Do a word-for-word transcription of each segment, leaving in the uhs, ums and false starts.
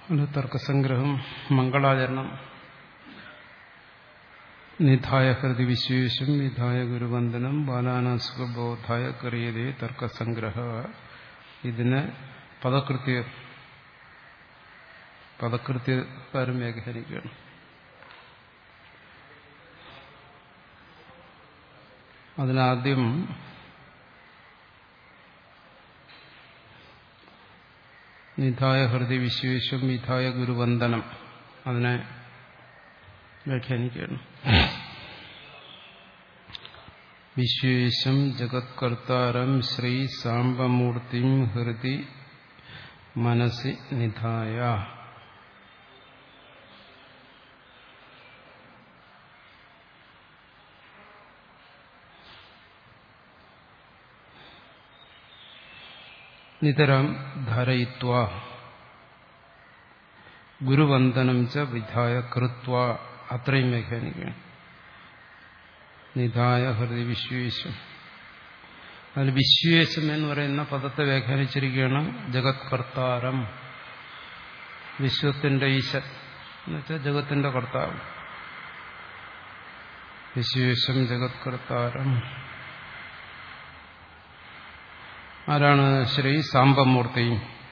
ഒരു തർക്കസംഗ്രഹം മംഗളാചരണം നിധായ ഹൃദി വിശ്വേശം നിധായ ഗുരുവന്ദനം ബാലാനാസുഖബോധായ കറിയതേ തർക്കസംഗ്രഹ. ഇതിനെ പദകൃത്യ പദകൃത്യക്കാരും വ്യാഖ്യാനിക്കുകയാണ്. അതിനാദ്യം നിധായ ഹൃദി വിശ്വേശം നിധായ ഗുരുവന്ദനം അതിനെ വ്യാഖ്യാനിക്കുകയാണ്. വിശ്വേശം ജഗത്കർത്താരം ശ്രീ സാംബമൂർത്തിം ഹൃദി മനസി നിധായ. നിതരം ധാരയിത്വാ ഗുരുവന്ദനം ച വിധായ കൃത്വാ. അത്രയും വ്യാഖ്യാനിക്കുകയാണ്. നിധായ ഹൃദി വിശ്വേശം. അതിൽ വിശ്വേശം എന്ന് പറയുന്ന പദത്തെ വ്യാഖ്യാനിച്ചിരിക്കുകയാണ് ജഗത്കർത്താരം, വിശ്വത്തിന്റെ ഈശൻ എന്നുവെച്ചാൽ ജഗത്തിന്റെ കർത്താവ്. വിശ്വേശം ജഗത്കർത്താരം ആരാണ്? ശ്രീ സാംബമൂർത്തിയും.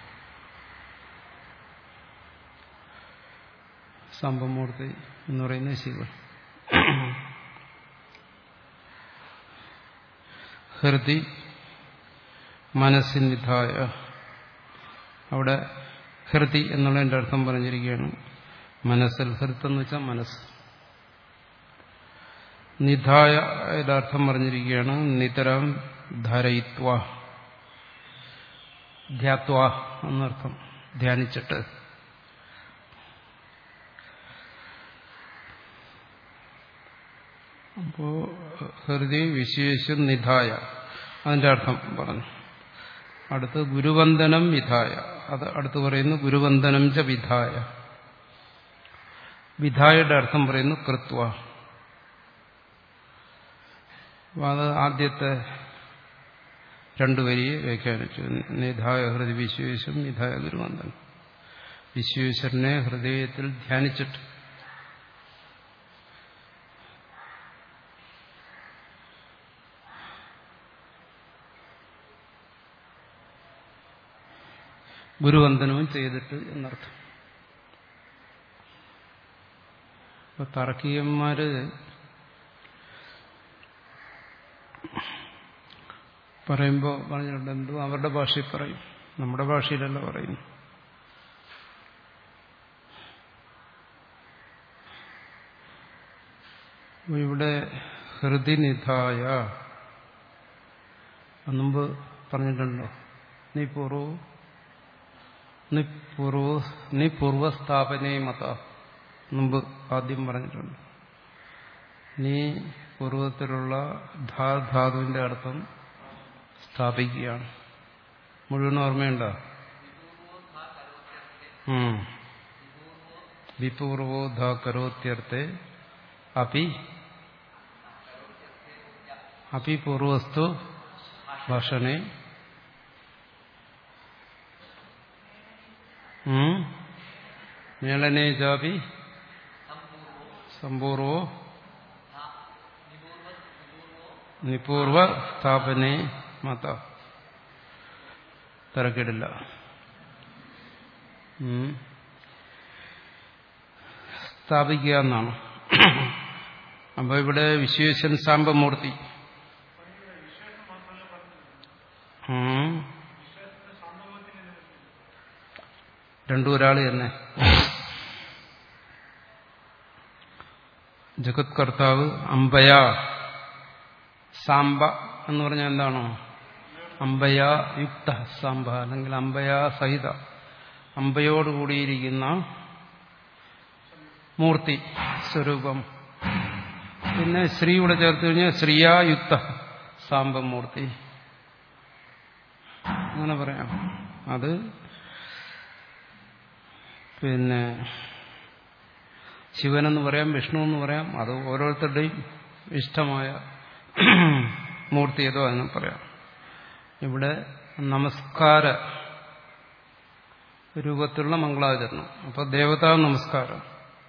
സാംബമൂർത്തി എന്ന് പറയുന്നത് ശിവൻ. ഹൃദി മനസ്സിനിധായ. അവിടെ ഹൃദി എന്നുള്ളതിന്റെ അർത്ഥം പറഞ്ഞിരിക്കുകയാണ് മനസ്സിൽ. ഹൃത്ത് എന്ന് വെച്ചാൽ മനസ്സ്. നിധായ അർത്ഥം പറഞ്ഞിരിക്കുകയാണ് നിതരം ധാരയിത്വ, ധ്യാത്വ എന്നർത്ഥം, ധ്യാനിച്ചിട്ട്. അപ്പോ ഹൃദി വിശേഷം നിധായ അതിന്റെ അർത്ഥം പറഞ്ഞു. അടുത്ത് ഗുരുവന്ദനം വിധായ. അത് അടുത്ത് പറയുന്നു ഗുരുവന്ദനം ച വിധായ. വിധായയുടെ അർത്ഥം പറയുന്നു കൃത്വ. അത് ആദ്യത്തെ രണ്ടു വരിയെ വ്യാഖ്യാനിച്ചു. നിധായ ഹൃദി വിശ്വേശം നിധായ ഗുരുവന്ദനം. വിശ്വേശ്വരനെ ഹൃദയത്തിൽ ധ്യാനിച്ചിട്ട് ഗുരുവന്ദനവും ചെയ്തിട്ട് എന്നർത്ഥം. ഇപ്പൊ താർക്കികന്മാര് പറയുമ്പോ പറഞ്ഞിട്ടുണ്ട് എന്തോ അവരുടെ ഭാഷയിൽ പറയും, നമ്മുടെ ഭാഷയിലല്ല പറയുന്നു. ഇവിടെ ഹൃദിനിധായ മുമ്പ് പറഞ്ഞിട്ടുണ്ടോ? നീ പൂർവ നീ പൂർവ നീ പൂർവസ്ഥാപനേ മത മുമ്പ് ആദ്യം പറഞ്ഞിട്ടുണ്ട്. നീ പൂർവത്തിലുള്ള ധാ ധാതുവിന്റെ അർത്ഥം സ്ഥാപിക്കുകയാണ്. മുഴുവൻ ഓർമ്മയുണ്ടോ? വിപൂർവോ ധാ കരോത്യർത്ഥേ അപി അപി പൂർവസ്തു ഭാഷണേ മേളനേ ചാപി സമ്പൂർവോ നിപൂർവ സ്ഥാപനേ മത. തിരക്കിടില്ല. സ്ഥാപിക്കുക എന്നാണ്. അപ്പൊ ഇവിടെ വിശ്വേശൻ സാംബമൂർത്തി. രണ്ടു ഒരാള് തന്നെ. ജഗത്കർത്താവ് അംബയ. സാംബ എന്ന് പറഞ്ഞാൽ എന്താണോ? അംബയ യുക്ത സാംബ, അല്ലെങ്കിൽ അംബയ സഹിത, അംബയോടുകൂടിയിരിക്കുന്ന മൂർത്തി സ്വരൂപം. പിന്നെ ശ്രീയുടെ ചേർത്ത് കഴിഞ്ഞാൽ ശ്രീയായുക്ത സാംബമൂർത്തി അങ്ങനെ പറയാം. അത് പിന്നെ ശിവനെന്ന് പറയാം, വിഷ്ണു എന്ന് പറയാം. അത് ഓരോരുത്തരുടെയും ഇഷ്ടമായ മൂർത്തി ഏതോ അതിനെ പറയാം. ഇവിടെ നമസ്കാര രൂപത്തിലുള്ള മംഗളാചരണം. അപ്പോൾ ദേവതാ നമസ്കാരം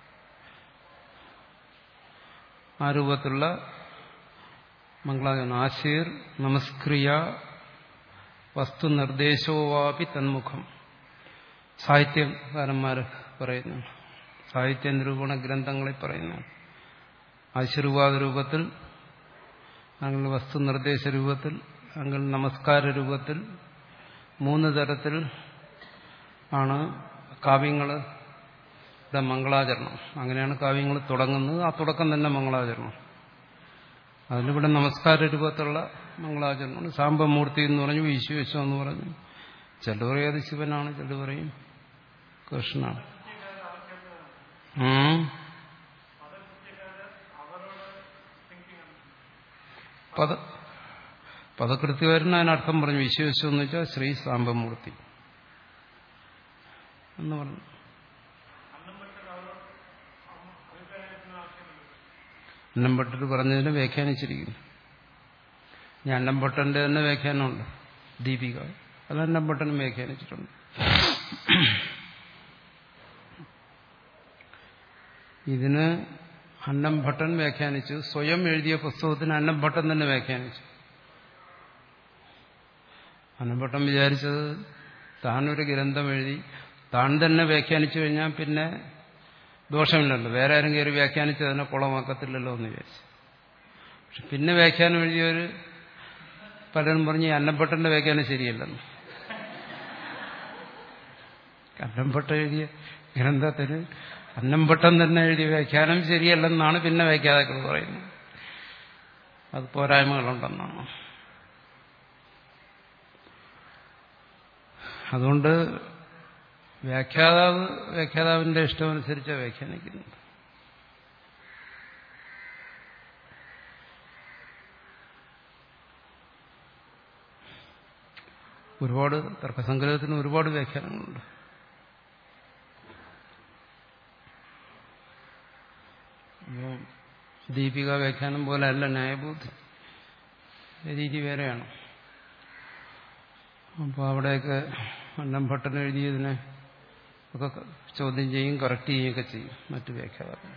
ആ രൂപത്തിലുള്ള മംഗളാചരണം. ആശീർ നമസ്ക്രിയ വസ്തു നിർദ്ദേശോവാപി തന്മുഖം. സാഹിത്യകാരന്മാർ പറയുന്നു, സാഹിത്യ നിരൂപണ ഗ്രന്ഥങ്ങളിൽ പറയുന്നു. ആശീർവാദ രൂപത്തിൽ, അല്ലെങ്കിൽ വസ്തു നിർദ്ദേശ രൂപത്തിൽ, അല്ലെങ്കിൽ നമസ്കാര രൂപത്തിൽ, മൂന്ന് തരത്തിൽ ആണ് കാവ്യങ്ങളുടെ മംഗളാചരണം. അങ്ങനെയാണ് കാവ്യങ്ങൾ തുടങ്ങുന്നത്. ആ തുടക്കം തന്നെ മംഗളാചരണം. അതിലിവിടെ നമസ്കാര രൂപത്തിലുള്ള മംഗളാചരണമാണ്. സാംബമൂർത്തി എന്ന് പറഞ്ഞു, വിശ്വേശ്വം എന്ന് പറഞ്ഞു. ചിലർ പറയും അത് ശിവനാണ്, ചിലർ പറയും കൃഷ്ണനാണ്. പദ പദകൃത്യകാരൻ അതിനർത്ഥം പറഞ്ഞു. വിശ്വേശ്വം എന്ന് വെച്ചാൽ ശ്രീ സാംബമൂർത്തി എന്ന് പറഞ്ഞു. അന്നംഭട്ടർ പറഞ്ഞതിനെ വ്യാഖ്യാനിച്ചിരിക്കുന്നു. ഞാൻ അന്നംഭട്ടന്റെ തന്നെ വ്യാഖ്യാനമുണ്ട്, ദീപിക. അത് അന്നംഭട്ടനും വ്യാഖ്യാനിച്ചിട്ടുണ്ട്. ഇതിന് അന്നംഭട്ടൻ വ്യാഖ്യാനിച്ചു. സ്വയം എഴുതിയ പുസ്തകത്തിന് അന്നംഭട്ടൻ തന്നെ വ്യാഖ്യാനിച്ചു. അന്നംഭട്ടൻ വിചാരിച്ചത് താനൊരു ഗ്രന്ഥം എഴുതി താൻ തന്നെ വ്യാഖ്യാനിച്ചു കഴിഞ്ഞാൽ പിന്നെ ദോഷമില്ലല്ലോ, വേറെ ആരും കയറി വ്യാഖ്യാനിച്ച് അതിനെ കുളമാക്കത്തില്ലല്ലോ എന്ന് വിചാരിച്ചു. പക്ഷെ പിന്നെ വ്യാഖ്യാനം എഴുതിയവർ പലരും പറഞ്ഞ് അന്നംഭട്ടന്റെ വ്യാഖ്യാനം ശരിയല്ലെന്ന്. അന്നംഭട്ടൻ എഴുതിയ ഗ്രന്ഥത്തിന് അന്നംഭട്ടൻ തന്നെ എഴുതിയ വ്യാഖ്യാനം ശരിയല്ലെന്നാണ് പിന്നെ വ്യാഖ്യാതാക്കൾ പറയുന്നത്. അത് പോരായ്മകളുണ്ടെന്നാണ്. അതുകൊണ്ട് വ്യാഖ്യാതാവ് വ്യാഖ്യാതാവിന്റെ ഇഷ്ടമനുസരിച്ച് വ്യാഖ്യാനിക്കുന്നത്. ഒരുപാട് തർക്കസംഗ്രഹത്തിന് ഒരുപാട് വ്യാഖ്യാനങ്ങളുണ്ട്. ദീപിക വ്യാഖ്യാനം പോലെ അല്ല ന്യായബോധി രീതി വേറെയാണ്. അപ്പോൾ അവിടെയൊക്കെ അന്നംഭട്ടൻ എഴുതിയതിനെ ഒക്കെ ചോദ്യം ചെയ്യും, കറക്റ്റ് ചെയ്യുകയൊക്കെ ചെയ്യും മറ്റു വ്യാഖ്യാതാക്കൾ.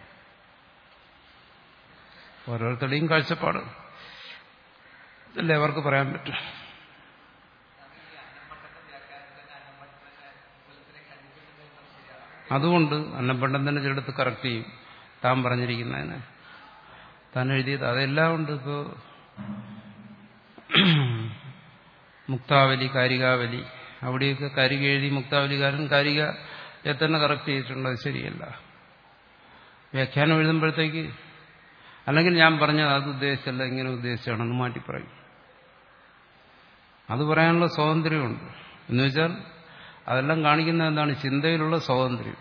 ഓരോരുത്തരുടെയും കാഴ്ചപ്പാട് അല്ലേ അവർക്ക് പറയാൻ പറ്റും. അതുകൊണ്ട് അന്നംഭട്ടൻ തന്നെ ചിലടത്ത് കറക്റ്റ് ചെയ്യും താൻ പറഞ്ഞിരിക്കുന്നതിന്, താൻ എഴുതിയത്. അതെല്ലാം ഉണ്ട്. ഇപ്പോ മുക്താവലി, കാരികാവലി, അവിടെയൊക്കെ കാരിക എഴുതി മുക്താവലിക്കാരൻ കാരികയെ തന്നെ കറക്റ്റ് ചെയ്തിട്ടുണ്ട്. അത് ശരിയല്ല. വ്യാഖ്യാനം എഴുതുമ്പോഴത്തേക്ക് അല്ലെങ്കിൽ ഞാൻ പറഞ്ഞത് അത് ഉദ്ദേശിച്ചല്ല, ഇങ്ങനെ ഉദ്ദേശിച്ചാണെന്ന് മാറ്റി പറയും. അത് പറയാനുള്ള സ്വാതന്ത്ര്യമുണ്ട്. എന്നുവെച്ചാൽ അതെല്ലാം കാണിക്കുന്നത് എന്താണ്? ചിന്തയിലുള്ള സ്വാതന്ത്ര്യം.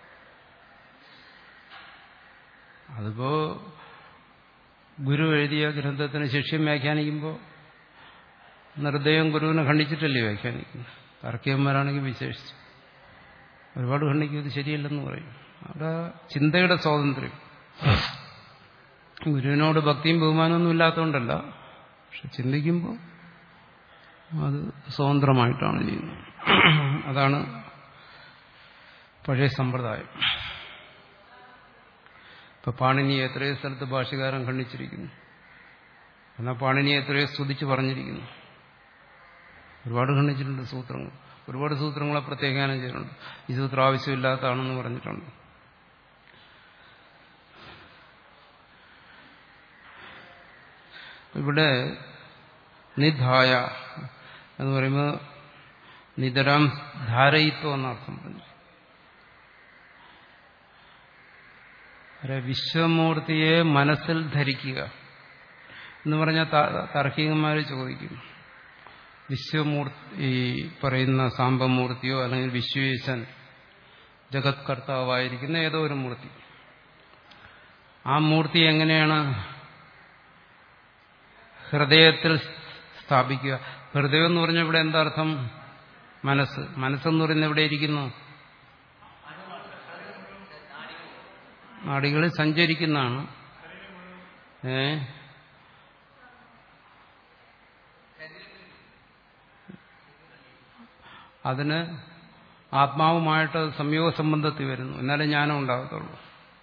അതിപ്പോ ഗുരു എഴുതിയ ഗ്രന്ഥത്തിന് ശിഷ്യം വ്യാഖ്യാനിക്കുമ്പോൾ നിർദ്ദയം ഗുരുവിനെ ഖണ്ഡിച്ചിട്ടല്ലേ വ്യാഖ്യാനിക്കുന്നത്. തർക്കിയന്മാരാണെങ്കിൽ വിശേഷിച്ചു ഒരുപാട് ഖണ്ഡിക്കും, ഇത് ശരിയല്ലെന്ന് പറയും. അവിടെ ചിന്തയുടെ സ്വാതന്ത്ര്യം. ഗുരുവിനോട് ഭക്തിയും ബഹുമാനമൊന്നും ഇല്ലാത്തതുകൊണ്ടല്ല, പക്ഷെ ചിന്തിക്കുമ്പോൾ അത് സ്വതന്ത്രമായിട്ടാണ് ചെയ്യുന്നത്. അതാണ് പഴയ സമ്പ്രദായം. ഇപ്പൊ പാണിനിയെ എത്രയോ സ്ഥലത്ത് ഭാഷ്യകാരൻ ഖണ്ഡിച്ചിരിക്കുന്നു, എന്നാൽ പാണിനിയെ എത്രയോ സ്തുതിച്ച് പറഞ്ഞിരിക്കുന്നു. ഒരുപാട് ഖണ്ഡിച്ചിട്ടുണ്ട് സൂത്രങ്ങൾ. ഒരുപാട് സൂത്രങ്ങളെ പ്രത്യേകാനം ചെയ്തിട്ടുണ്ട്. ഈ സൂത്രം ആവശ്യമില്ലാത്തതാണെന്ന് പറഞ്ഞിട്ടുണ്ട്. ഇവിടെ നിധായ എന്ന് പറയുമ്പോൾ നിതരാം ധാരയിത്വം എന്നർത്ഥം പറഞ്ഞു. വിശ്വമൂർത്തിയെ മനസ്സിൽ ധരിക്കുക എന്ന് പറഞ്ഞാൽ താർക്കികന്മാർ ചോദിക്കും, വിശ്വമൂർത്തി ഈ പറയുന്ന സാംബമൂർത്തിയോ അല്ലെങ്കിൽ വിശ്വേശൻ ജഗത് കർത്താവായിരിക്കുന്ന ഏതോ ഒരു മൂർത്തി, ആ മൂർത്തി എങ്ങനെയാണ് ഹൃദയത്തിൽ സ്ഥാപിക്കുക? ഹൃദയം എന്ന് പറഞ്ഞാൽ ഇവിടെ എന്താ അർത്ഥം? മനസ്സ്. മനസ്സെന്ന് പറയുന്നത് എവിടെ ഇരിക്കുന്നു? നാഡികളിൽ സഞ്ചരിക്കുന്നതാണ്. ഏ അതിന് ആത്മാവുമായിട്ട് അത് സംയോഗ സംബന്ധത്തിൽ വരുന്നു. എന്നാലേ ജ്ഞാനം ഉണ്ടാകത്തുള്ളൂ.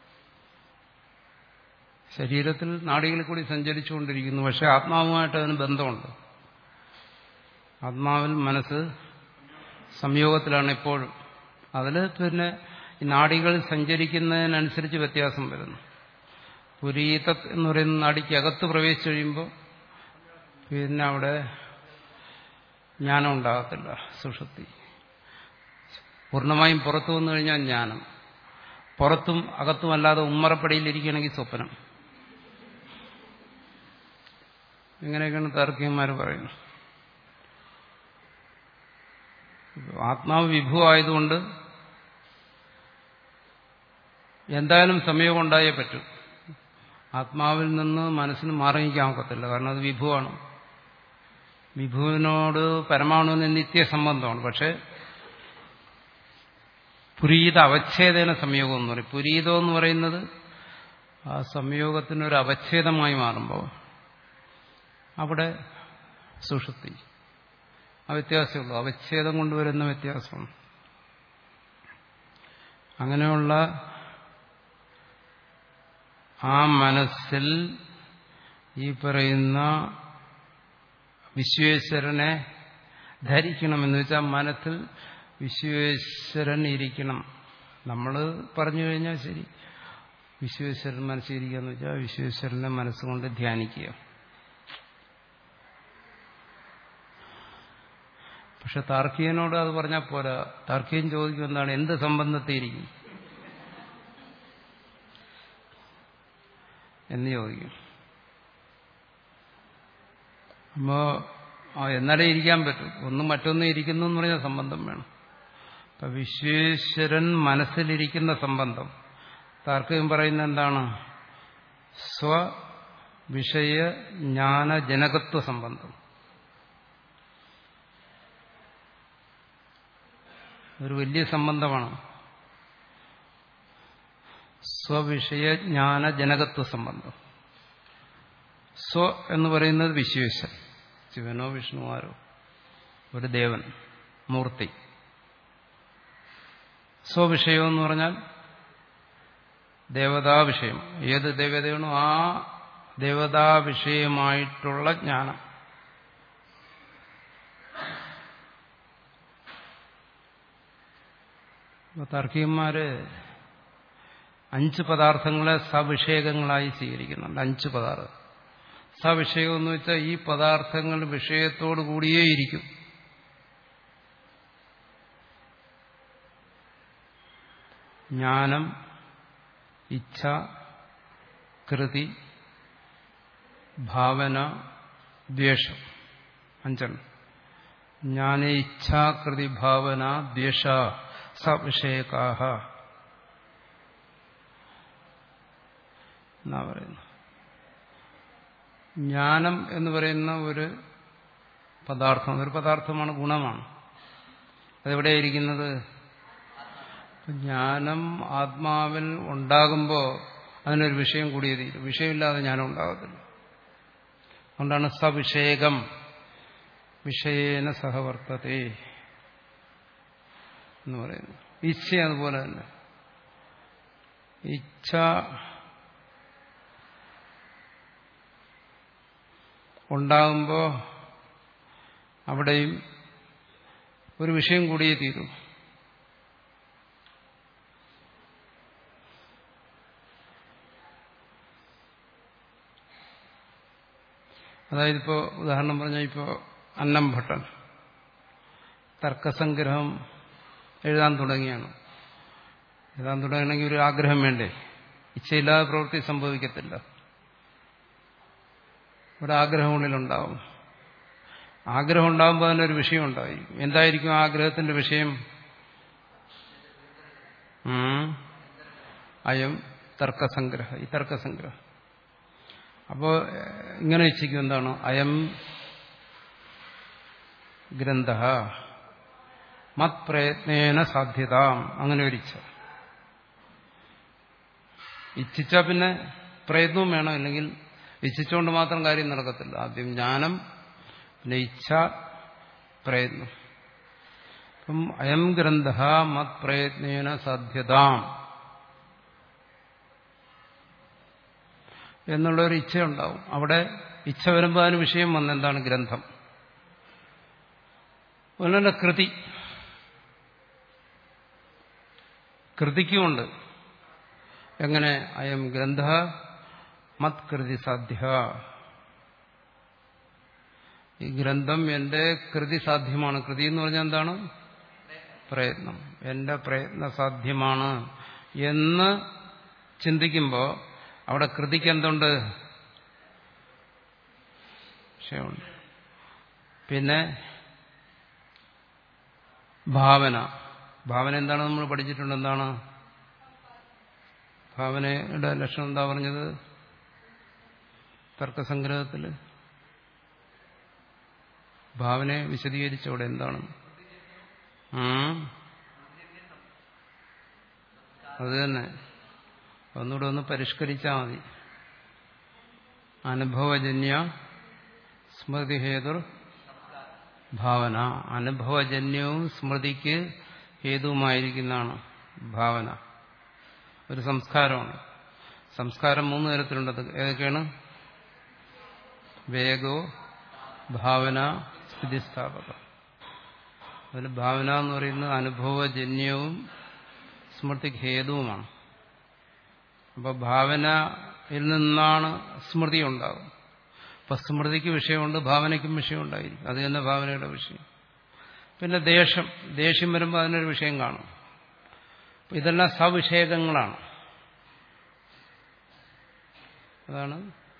ശരീരത്തിൽ നാഡികളിൽ കൂടി സഞ്ചരിച്ചുകൊണ്ടിരിക്കുന്നു, പക്ഷെ ആത്മാവുമായിട്ട് അതിന് ബന്ധമുണ്ട്. ആത്മാവിൽ മനസ്സ് സംയോഗത്തിലാണ് എപ്പോഴും. അതിൽ പിന്നെ ഈ നാഡികൾ സഞ്ചരിക്കുന്നതിനനുസരിച്ച് വ്യത്യാസം വരുന്നു. പുരീത എന്ന് പറയുന്ന നാടിക്ക് അകത്ത് പ്രവേശിച്ചു കഴിയുമ്പോൾ പിന്നെ അവിടെ ജ്ഞാനം ഉണ്ടാകത്തില്ല, സുഷുപ്തി. പൂർണ്ണമായും പുറത്തു വന്നു കഴിഞ്ഞാൽ ജ്ഞാനം. പുറത്തും അകത്തും അല്ലാതെ ഉമ്മറപ്പടിയിലിരിക്കണമെങ്കിൽ സ്വപ്നം. ഇങ്ങനെയൊക്കെയാണ് താർക്കികന്മാർ പറയുന്നത്. ആത്മാവ് വിഭുവായതുകൊണ്ട് എന്തായാലും സംയോഗം ഉണ്ടായേ പറ്റൂ. ആത്മാവിൽ നിന്ന് മനസ്സിന് മാറി നിൽക്കാൻ ഒക്കത്തില്ല, കാരണം അത് വിഭുവാണ്. വിഭുവിനോട് പരമാണുവിന് നിത്യസംബന്ധമാണ്. പക്ഷെ പുരീത അവച്ഛേദന സംയോഗം എന്ന് പറയും. പുരീതം എന്ന് പറയുന്നത് ആ സംയോഗത്തിനൊരു അവച്ഛേദമായി മാറുമ്പോൾ അവിടെ സുഷുപ്തി. ആ വ്യത്യാസമുള്ളൂ, അവച്ഛേദം കൊണ്ടുവരുന്ന വ്യത്യാസമാണ്. അങ്ങനെയുള്ള ആ മനസ്സിൽ ഈ പറയുന്ന വിശ്വേശ്വരനെ ധരിക്കണമെന്ന് വെച്ചാൽ മനസ്സിൽ വിശ്വേശ്വരൻ ഇരിക്കണം. നമ്മൾ പറഞ്ഞു കഴിഞ്ഞാൽ ശരി, വിശ്വേശ്വരൻ മനസ്സിരിക്കുക എന്ന് വെച്ചാൽ വിശ്വേശ്വരനെ മനസ്സുകൊണ്ട് ധ്യാനിക്കുക. പക്ഷെ താർക്കികനോട് അത് പറഞ്ഞാൽ പോരാ. താർക്കികൻ ചോദിക്കും എന്താണ്, എന്ത് സംബന്ധത്തെ ഇരിക്കും എന്ന് ചോദിക്കും. അപ്പോ എന്നാലേ ഇരിക്കാൻ പറ്റും. ഒന്നും മറ്റൊന്നും ഇരിക്കുന്നു എന്ന് പറഞ്ഞാൽ സംബന്ധം വേണം. അപ്പൊ വിശ്വേശ്വരൻ മനസ്സിലിരിക്കുന്ന സംബന്ധം താർക്കികൻ പറയുന്നത് എന്താണ്? സ്വവിഷയ ജ്ഞാനജനകത്വ സംബന്ധം. ഒരു വലിയ സംബന്ധമാണ്. സ്വവിഷയ ജ്ഞാനജനകത്വ സംബന്ധം. സ്വ എന്ന് പറയുന്നത് വിശ്വേശ്വരൻ, ശിവനോ വിഷ്ണുവാരോ ഒരു ദേവൻ, മൂർത്തി. സ്വവിഷയം എന്ന് പറഞ്ഞാൽ ദേവതാവിഷയം. ഏത് ദേവതയാണോ ആ ദേവതാവിഷയമായിട്ടുള്ള ജ്ഞാനം. താർക്കികന്മാര് അഞ്ച് പദാർത്ഥങ്ങളെ സവിഷയകങ്ങളായി സ്വീകരിക്കുന്നുണ്ട്. അഞ്ച് പദാർത്ഥം. സവിഷയം എന്ന് വെച്ചാൽ ഈ പദാർത്ഥങ്ങൾ വിഷയത്തോടു കൂടിയേ ഇരിക്കും. ജ്ഞാനം, ഇച്ഛ, കൃതി, ഭാവന, ദ്വേഷം. അഞ്ചെണ്ണം. ജ്ഞാന, ഇച്ഛ, കൃതി, ഭാവന, ദ്വേഷ സവിഷയകാഹ എന്നാ പറയുന്നു. ജ്ഞാനം എന്ന് പറയുന്ന ഒരു പദാർത്ഥം, ഒരു പദാർത്ഥമാണ്, ഗുണമാണ്. അതെവിടെയിരിക്കുന്നത്? ജ്ഞാനം ആത്മാവിൽ ഉണ്ടാകുമ്പോൾ അതിനൊരു വിഷയം കൂടിയേ തീരും. വിഷയമില്ലാതെ ജ്ഞാനം ഉണ്ടാകത്തില്ല. അതുകൊണ്ടാണ് സവിഷേകം വിഷയേന സഹവർത്തതേ എന്ന് പറയുന്നു. ഇച്ഛ അതുപോലെ തന്നെ. ഇച്ഛ ഉണ്ടാകുമ്പോൾ അവിടെയും ഒരു വിഷയം കൂടിയേ തീരൂ. അതായത് ഇപ്പോൾ ഉദാഹരണം പറഞ്ഞാൽ ഇപ്പോൾ അന്നം ഭട്ടൻ തർക്കസംഗ്രഹം എഴുതാൻ തുടങ്ങിയാണ്. എഴുതാൻ തുടങ്ങണമെങ്കിൽ ഒരു ആഗ്രഹം വേണ്ടേ? ഇച്ഛയില്ലാതെ പ്രവൃത്തി സംഭവിക്കത്തില്ല. ഒരാഗ്രഹം ഉള്ളിലുണ്ടാവും. ആഗ്രഹം ഉണ്ടാകുമ്പോൾ അതിനൊരു വിഷയം ഉണ്ടായിരിക്കും. എന്തായിരിക്കും ആഗ്രഹത്തിന്റെ വിഷയം? അയം തർക്കസംഗ്രഹ. ഈ തർക്കസംഗ്രഹം അപ്പോൾ ഇങ്ങനെ ഇച്ഛിക്കും എന്താണ്? അയം ഗ്രന്ഥ മത് പ്രയത്നേന സാധ്യതാം. അങ്ങനെ ഒരു ഇച്ഛ. ഇച്ഛിച്ചാൽ പിന്നെ പ്രയത്നവും വേണം, അല്ലെങ്കിൽ ഇച്ഛിച്ചുകൊണ്ട് മാത്രം കാര്യം നടക്കത്തില്ല. ആദ്യം ജ്ഞാനം, പിന്നെ ഇച്ഛ, പ്രയത്നം. അപ്പം അയം ഗ്രന്ഥ മത് പ്രയത്നേന സാധ്യതാം എന്നുള്ളൊരു ഇച്ഛയുണ്ടാവും. അവിടെ ഇച്ഛ വരുമ്പോൾ അതിന് വിഷയം വന്നെന്താണ് ഗ്രന്ഥം. അതുപോലെ കൃതി, കൃതിക്കുമുണ്ട്. എങ്ങനെ? അയം ഗ്രന്ഥ മത് കൃതി സാധ്യ, ഈ ഗ്രന്ഥം എന്റെ കൃതി സാധ്യമാണ്. കൃതി എന്ന് പറഞ്ഞാൽ എന്താണ്? പ്രയത്നം. എന്റെ പ്രയത്ന സാധ്യമാണ് എന്ന് ചിന്തിക്കുമ്പോൾ അവിടെ കൃതിക്ക് എന്തുണ്ട്? വിഷയമുണ്ട്. പിന്നെ ഭാവന. ഭാവന എന്താണ് നമ്മൾ പഠിച്ചിട്ടുണ്ട്? എന്താണ് ഭാവനയുടെ ലക്ഷണം? എന്താ പറഞ്ഞത് തർക്കസംഗ്രഹത്തിൽ? ഭാവനയെ വിശദീകരിച്ചവിടെ എന്താണ്? അത് തന്നെ, ഒന്നുകൂടെ ഒന്ന് പരിഷ്കരിച്ചാൽ മതി. അനുഭവജന്യ സ്മൃതിഹേതുർ ഭാവന. അനുഭവജന്യവും സ്മൃതിക്ക് ഹേതുവുമായിരിക്കുന്നതാണ് ഭാവന. ഒരു സംസ്കാരമാണ്. സംസ്കാരം മൂന്ന് തരത്തിലുണ്ട്. ഏതൊക്കെയാണ്? വേഗോ, ഭാവന, സ്ഥിതിസ്ഥാപക. അതിൽ ഭാവന എന്ന് പറയുന്നത് അനുഭവജന്യവും സ്മൃതിക്ക് ഹേതുവുമാണ്. അപ്പോൾ ഭാവനയിൽ നിന്നാണ് സ്മൃതി ഉണ്ടാകും. അപ്പൊ സ്മൃതിക്ക് വിഷയമുണ്ട്, ഭാവനയ്ക്കും വിഷയമുണ്ടായിരിക്കും. അത് തന്നെ ഭാവനയുടെ വിഷയം. പിന്നെ ദേഷ്യം. ദേഷ്യം വരുമ്പോൾ അതിനൊരു വിഷയം കാണും. ഇതെല്ലാം സവിഷയകങ്ങളാണ്. അതാണ്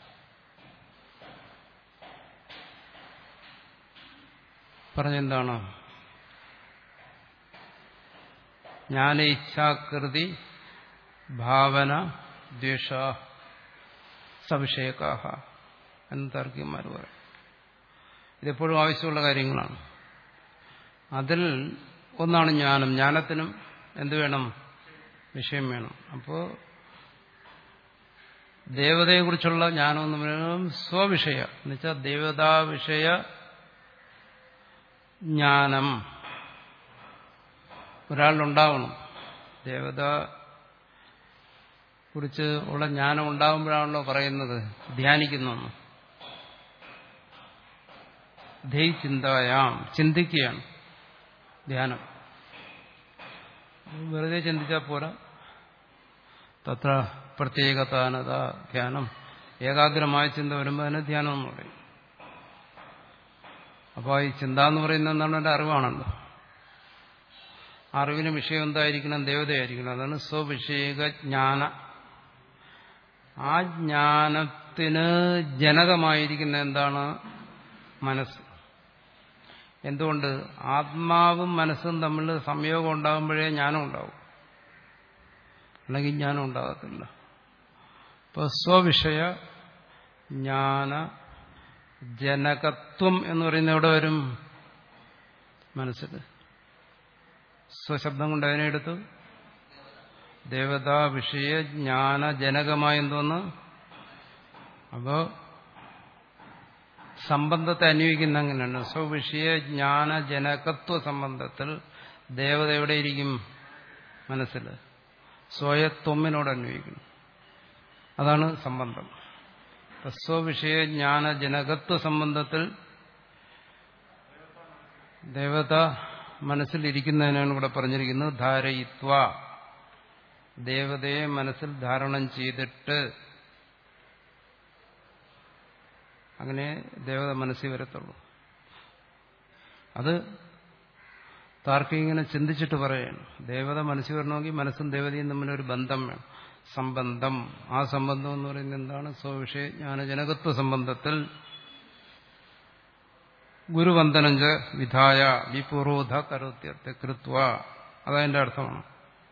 പറഞ്ഞെന്താണ്? ജ്ഞാന ഇച്ഛാകൃതി ഭാവന ദ്വേഷ സവിഷയകാഹ എന്ന് താർക്കികന്മാർ പറയും. ഇതെപ്പോഴും ആവശ്യമുള്ള കാര്യങ്ങളാണ്. അതിൽ ഒന്നാണ് ജ്ഞാനം. ജ്ഞാനത്തിനും എന്ത് വേണം? വിഷയം വേണം. അപ്പോൾ ദേവതയെക്കുറിച്ചുള്ള ജ്ഞാനം എന്ന് പറയുന്നത് സ്വവിഷയ എന്നുവെച്ചാൽ ദേവതാ വിഷയ ജ്ഞാനം ഒരാളിലുണ്ടാവണം. ദേവത കുറിച്ച് ഉള്ള ജ്ഞാനം ഉണ്ടാകുമ്പോഴാണല്ലോ പറയുന്നത് ധ്യാനിക്കുന്നു. ധൈ ചിന്തായാം, ചിന്തിക്കുകയാണ് ധ്യാനം. വെറുതെ ചിന്തിച്ചാൽ പോരാ. തത്ര പ്രത്യേകതാനത ധ്യാനം. ഏകാഗ്രമായ ചിന്ത വരുമ്പോൾ അതിന് ധ്യാനം എന്ന് പറയും. അപ്പോൾ ഈ ചിന്ത എന്ന് പറയുന്നത് എന്താണ്? എൻ്റെ അറിവാണല്ലോ. അറിവിന് വിഷയം എന്തായിരിക്കണം? ദേവതയായിരിക്കണം. അതാണ് സ്വവിഷയക ജ്ഞാന. ആ ജ്ഞാനത്തിന് ജനകമായിരിക്കുന്ന എന്താണ്? മനസ്സ്. എന്തുകൊണ്ട്? ആത്മാവും മനസ്സും തമ്മിൽ സംയോഗം ഉണ്ടാകുമ്പോഴേ ജ്ഞാനം ഉണ്ടാവും, അല്ലെങ്കിൽ ജ്ഞാനം ഉണ്ടാകത്തില്ല. ഇപ്പൊ സ്വവിഷയ ജ്ഞാന ജനകത്വം എന്ന് പറയുന്നത് എവിടെ വരും? മനസ്സിൽ. സ്വശബ്ദം കൊണ്ട് അതിനെ എടുത്തു. ദേവതാ വിഷയ ജ്ഞാന ജനകമായ എന്തോന്ന്? അപ്പോ സംബന്ധത്തെ അന്വയിക്കുന്ന അങ്ങനെയാണ്. സ്വവിഷയ ജ്ഞാന ജനകത്വ സംബന്ധത്തിൽ ദേവത എവിടെയിരിക്കും? മനസ്സിൽ. സ്വയത്വമിനോട് അന്വയിക്കുന്നു. അതാണ് സംബന്ധം. സ്വവിഷയ ജ്ഞാന ജനകത്വ സംബന്ധത്തിൽ ദേവത മനസ്സിലിരിക്കുന്നതിനാണ് ഇവിടെ പറഞ്ഞിരിക്കുന്നത് ധാരയിത്വ. ദേവതയെ മനസ്സിൽ ധാരണം ചെയ്തിട്ട് അങ്ങനെ ദേവത മനസ്സിൽ വരത്തുള്ളൂ. അത് താർക്കികനെ ചിന്തിച്ചിട്ട് പറയുകയാണ്. ദേവത മനസ്സിൽ വരണമെങ്കിൽ മനസ്സും ദേവതയും തമ്മിലൊരു ബന്ധം വേണം, സംബന്ധം. ആ സംബന്ധം എന്ന് പറയുന്നത് എന്താണ്? സ്വവിഷയ ജ്ഞാനജനകത്വ സംബന്ധത്തിൽ ഗുരുവന്ദനം ച വിധായ വിപുരോധ കരോത്യർത്ഥ കൃത്വ. അതതിന്റെ അർത്ഥമാണ്.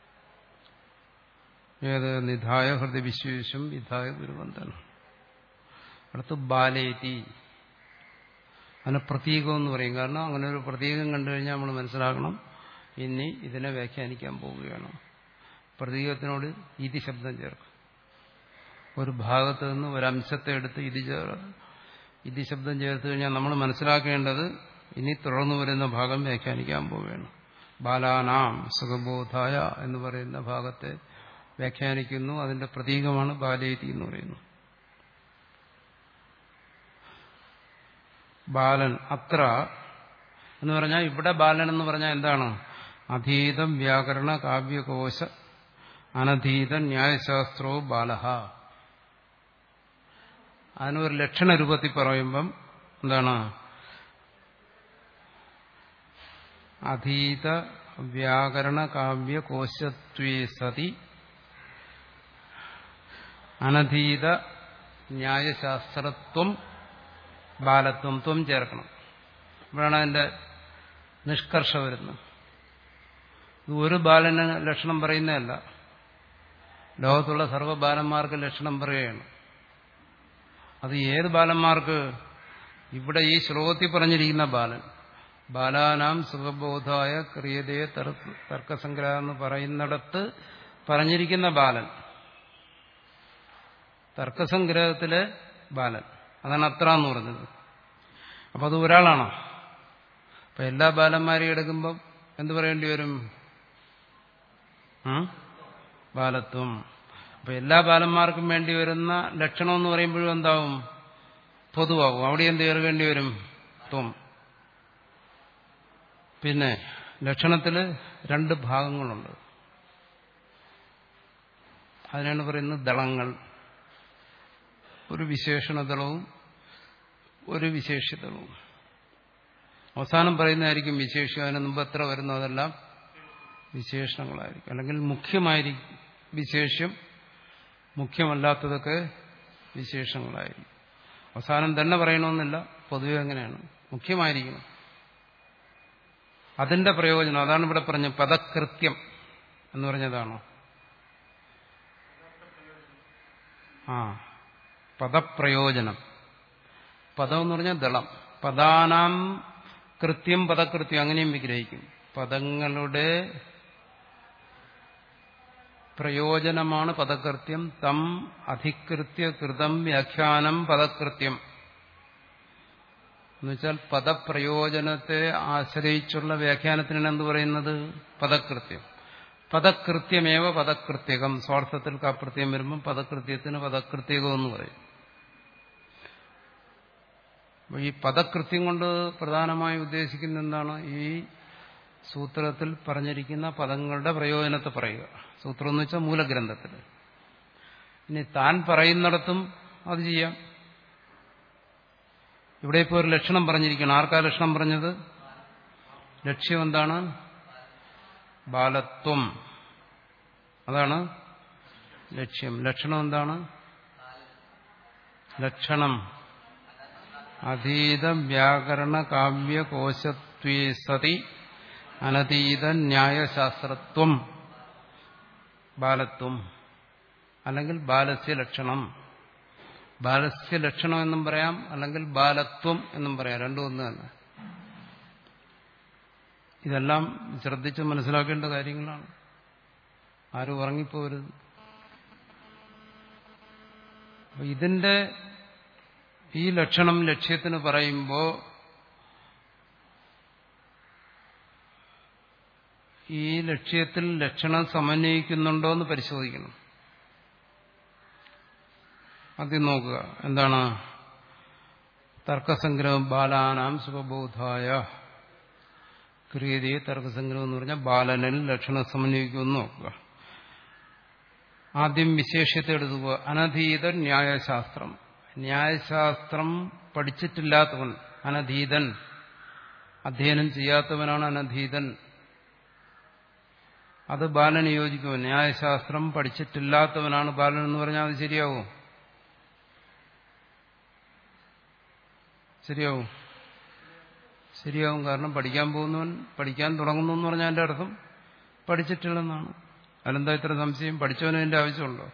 ഏത്? നിധായ ഹൃദയ വിശ്വേശം വിധായ ഗുരുവന്ദനം. അടുത്ത് ബാലേതി. അതിന് പ്രതീകം എന്ന് പറയും. കാരണം അങ്ങനെ ഒരു പ്രതീകം കണ്ടു കഴിഞ്ഞാൽ നമ്മൾ മനസ്സിലാക്കണം ഇനി ഇതിനെ വ്യാഖ്യാനിക്കാൻ പോവുകയാണ്. പ്രതീകത്തിനോട് ഇതി ശബ്ദം ചേർക്കും. ഒരു ഭാഗത്ത് നിന്ന് ഒരംശത്തെ എടുത്ത് ഇതി ചേർ ഇതി ശബ്ദം ചേർത്ത് കഴിഞ്ഞാൽ നമ്മൾ മനസ്സിലാക്കേണ്ടത് ഇനി തുടർന്നു വരുന്ന ഭാഗം വ്യാഖ്യാനിക്കാൻ പോവുകയാണ്. ബാലാനാം സുഖബോധായ എന്ന് പറയുന്ന ഭാഗത്തെ വ്യാഖ്യാനിക്കുന്നു. അതിന്റെ പ്രതീകമാണ് ബാലേതി എന്ന് പറയുന്നു. ബാലൻ അത്ര എന്ന് പറഞ്ഞാൽ ഇവിടെ ബാലൻ എന്ന് പറഞ്ഞാൽ എന്താണ്? അധീതം വ്യാകരണ കാവ്യകോശ അനധീത ന്യായശാസ്ത്രോ ബാലഹ. അതിനൊരു ലക്ഷണ രൂപത്തിൽ പറയുമ്പം എന്താണ്? അധീത വ്യാകരണ കാവ്യകോശത്വേ സതി അനധീത ന്യായശാസ്ത്രത്വം ബാലത്വം ത്വം ചേർക്കണം. ഇവിടെയാണ് അതിന്റെ നിഷ്കർഷ വരുന്നത്. ഇത് ഒരു ബാലന് ലക്ഷണം പറയുന്നതല്ല, ലോകത്തുള്ള സർവ്വ ബാലന്മാർക്ക് ലക്ഷണം പറയുകയാണ്. അത് ഏത് ബാലന്മാർക്ക്? ഇവിടെ ഈ ശ്ലോകത്തിൽ പറഞ്ഞിരിക്കുന്ന ബാലൻ. ബാലാനാം സുഖബോധായ ക്രിയതയെ തർക്കസംഗ്രഹം എന്ന് പറയുന്നിടത്ത് പറഞ്ഞിരിക്കുന്ന ബാലൻ, തർക്കസംഗ്രഹത്തിലെ ബാലൻ, അതാണ് അത്ര എന്ന് പറഞ്ഞത്. അപ്പൊ അത് ഒരാളാണോ? അപ്പൊ എല്ലാ ബാലന്മാരെയും എടുക്കുമ്പം എന്ത് പറയേണ്ടി വരും? ബാലത്വം. അപ്പൊ എല്ലാ ബാലന്മാർക്കും വേണ്ടി വരുന്ന ലക്ഷണം എന്ന് പറയുമ്പോഴും എന്താവും? പൊതുവാകും. അവിടെ എന്ത് ചേർക്കേണ്ടി വരും? ത്വം. പിന്നെ ലക്ഷണത്തില് രണ്ട് ഭാഗങ്ങളുണ്ട്. അതിനാണ് പറയുന്നത് ദളങ്ങൾ. ഒരു വിശേഷണദളവും ഒരു വിശേഷ്യദളവും. അവസാനം പറയുന്നതായിരിക്കും വിശേഷം. അതിന് മുമ്പ് എത്ര വരുന്നു അതെല്ലാം വിശേഷണങ്ങളായിരിക്കും. അല്ലെങ്കിൽ മുഖ്യമായിരിക്കും വിശേഷ്യം, മുഖ്യമല്ലാത്തതൊക്കെ വിശേഷങ്ങളായിരിക്കും. അവസാനം തന്നെ പറയണമെന്നില്ല, പൊതുവെ അങ്ങനെയാണ്. മുഖ്യമായിരിക്കണം. അതിന്റെ പ്രയോജനം അതാണ് ഇവിടെ പറഞ്ഞ പദകൃത്യം എന്ന് പറഞ്ഞതാണോ? ആ പദപ്രയോജനം. പദം എന്ന് പറഞ്ഞാൽ ദളം. പദാനാം കൃത്യം പദകൃത്യം അങ്ങനെയും വിഗ്രഹിക്കും. പദങ്ങളുടെ പ്രയോജനമാണ് പദകൃത്യം. തം അധികൃത്യ കൃതം വ്യാഖ്യാനം പദകൃത്യം എന്നുവെച്ചാൽ പദപ്രയോജനത്തെ ആശ്രയിച്ചുള്ള വ്യാഖ്യാനത്തിനാണ് എന്ത് പറയുന്നത്? പദകൃത്യം. പദകൃത്യമേവ പദകൃത്യകം. സ്വാർത്ഥത്തിൽ കാപ്രത്യം വരുമ്പം പദകൃത്യത്തിന് പദകൃത്യകം എന്ന് പറയും. ഈ പദകൃത്യം കൊണ്ട് പ്രധാനമായി ഉദ്ദേശിക്കുന്ന എന്താണ്? ഈ സൂത്രത്തിൽ പറഞ്ഞിരിക്കുന്ന പദങ്ങളുടെ പ്രയോജനത്തെ പറയുക. സൂത്രം എന്ന് വെച്ചാൽ മൂലഗ്രന്ഥത്തിൽ. ഇനി താൻ പറയുന്നിടത്തും അത് ചെയ്യാം. ഇവിടെ ഇപ്പോൾ ഒരു ലക്ഷണം പറഞ്ഞിരിക്കണം. ആർക്കാ ലക്ഷണം പറഞ്ഞത്? ലക്ഷ്യം എന്താണ്? ബാലത്വം. അതാണ് ലക്ഷ്യം. ലക്ഷണം എന്താണ്? ലക്ഷണം അധീത വ്യാകരണ കാവ്യകോശത്വേ സതി അനധീത ന്യായശാസ്ത്രത്വം ബാലത്വം. അല്ലെങ്കിൽ ബാലസ്യ ലക്ഷണം. ബാലസ്യ ലക്ഷണം എന്നും പറയാം, അല്ലെങ്കിൽ ബാലത്വം എന്നും പറയാം. രണ്ടും ഒന്ന് തന്നെ. ഇതെല്ലാം ശ്രദ്ധിച്ച് മനസ്സിലാക്കേണ്ട കാര്യങ്ങളാണ്. ആരും ഉറങ്ങിപ്പോരുത്. ഇതിന്റെ ഈ ലക്ഷണം ലക്ഷ്യത്തിന് പറയുമ്പോൾ ഈ ലക്ഷ്യത്തിൽ ലക്ഷണം സമന്വയിക്കുന്നുണ്ടോ എന്ന് പരിശോധിക്കണം. ആദ്യം നോക്കുക എന്താണ്? തർക്കസംഗ്രഹം ബാലാനാം സുഖബോധായ ക്രിയതയെ തർക്കസംഗ്രഹം എന്ന് പറഞ്ഞാൽ ബാലനിൽ ലക്ഷണം സമന്വയിക്കുമെന്ന് നോക്കുക. ആദ്യം വിശേഷ്യത്തെ എടുക്കുക. അനധീത ന്യായശാസ്ത്രം. ന്യായശാസ്ത്രം പഠിച്ചിട്ടില്ലാത്തവൻ അനധീതൻ. അധ്യയനം ചെയ്യാത്തവനാണ് അനധീതൻ. അത് ബാലന് യോജിക്കും. ന്യായശാസ്ത്രം പഠിച്ചിട്ടില്ലാത്തവനാണ് ബാലൻ എന്ന് പറഞ്ഞാൽ അത് ശരിയാവും? ശരിയാവും ശരിയാവും കാരണം പഠിക്കാൻ പോകുന്നവൻ പഠിക്കാൻ തുടങ്ങുന്നു എന്ന് പറഞ്ഞാൽ അതിന്റെ അർത്ഥം പഠിച്ചിട്ടില്ലെന്നാണ്. അതിലെന്താ ഇത്ര സംശയം? പഠിച്ചവനും ഇതിന്റെ ആവശ്യമുണ്ടോ?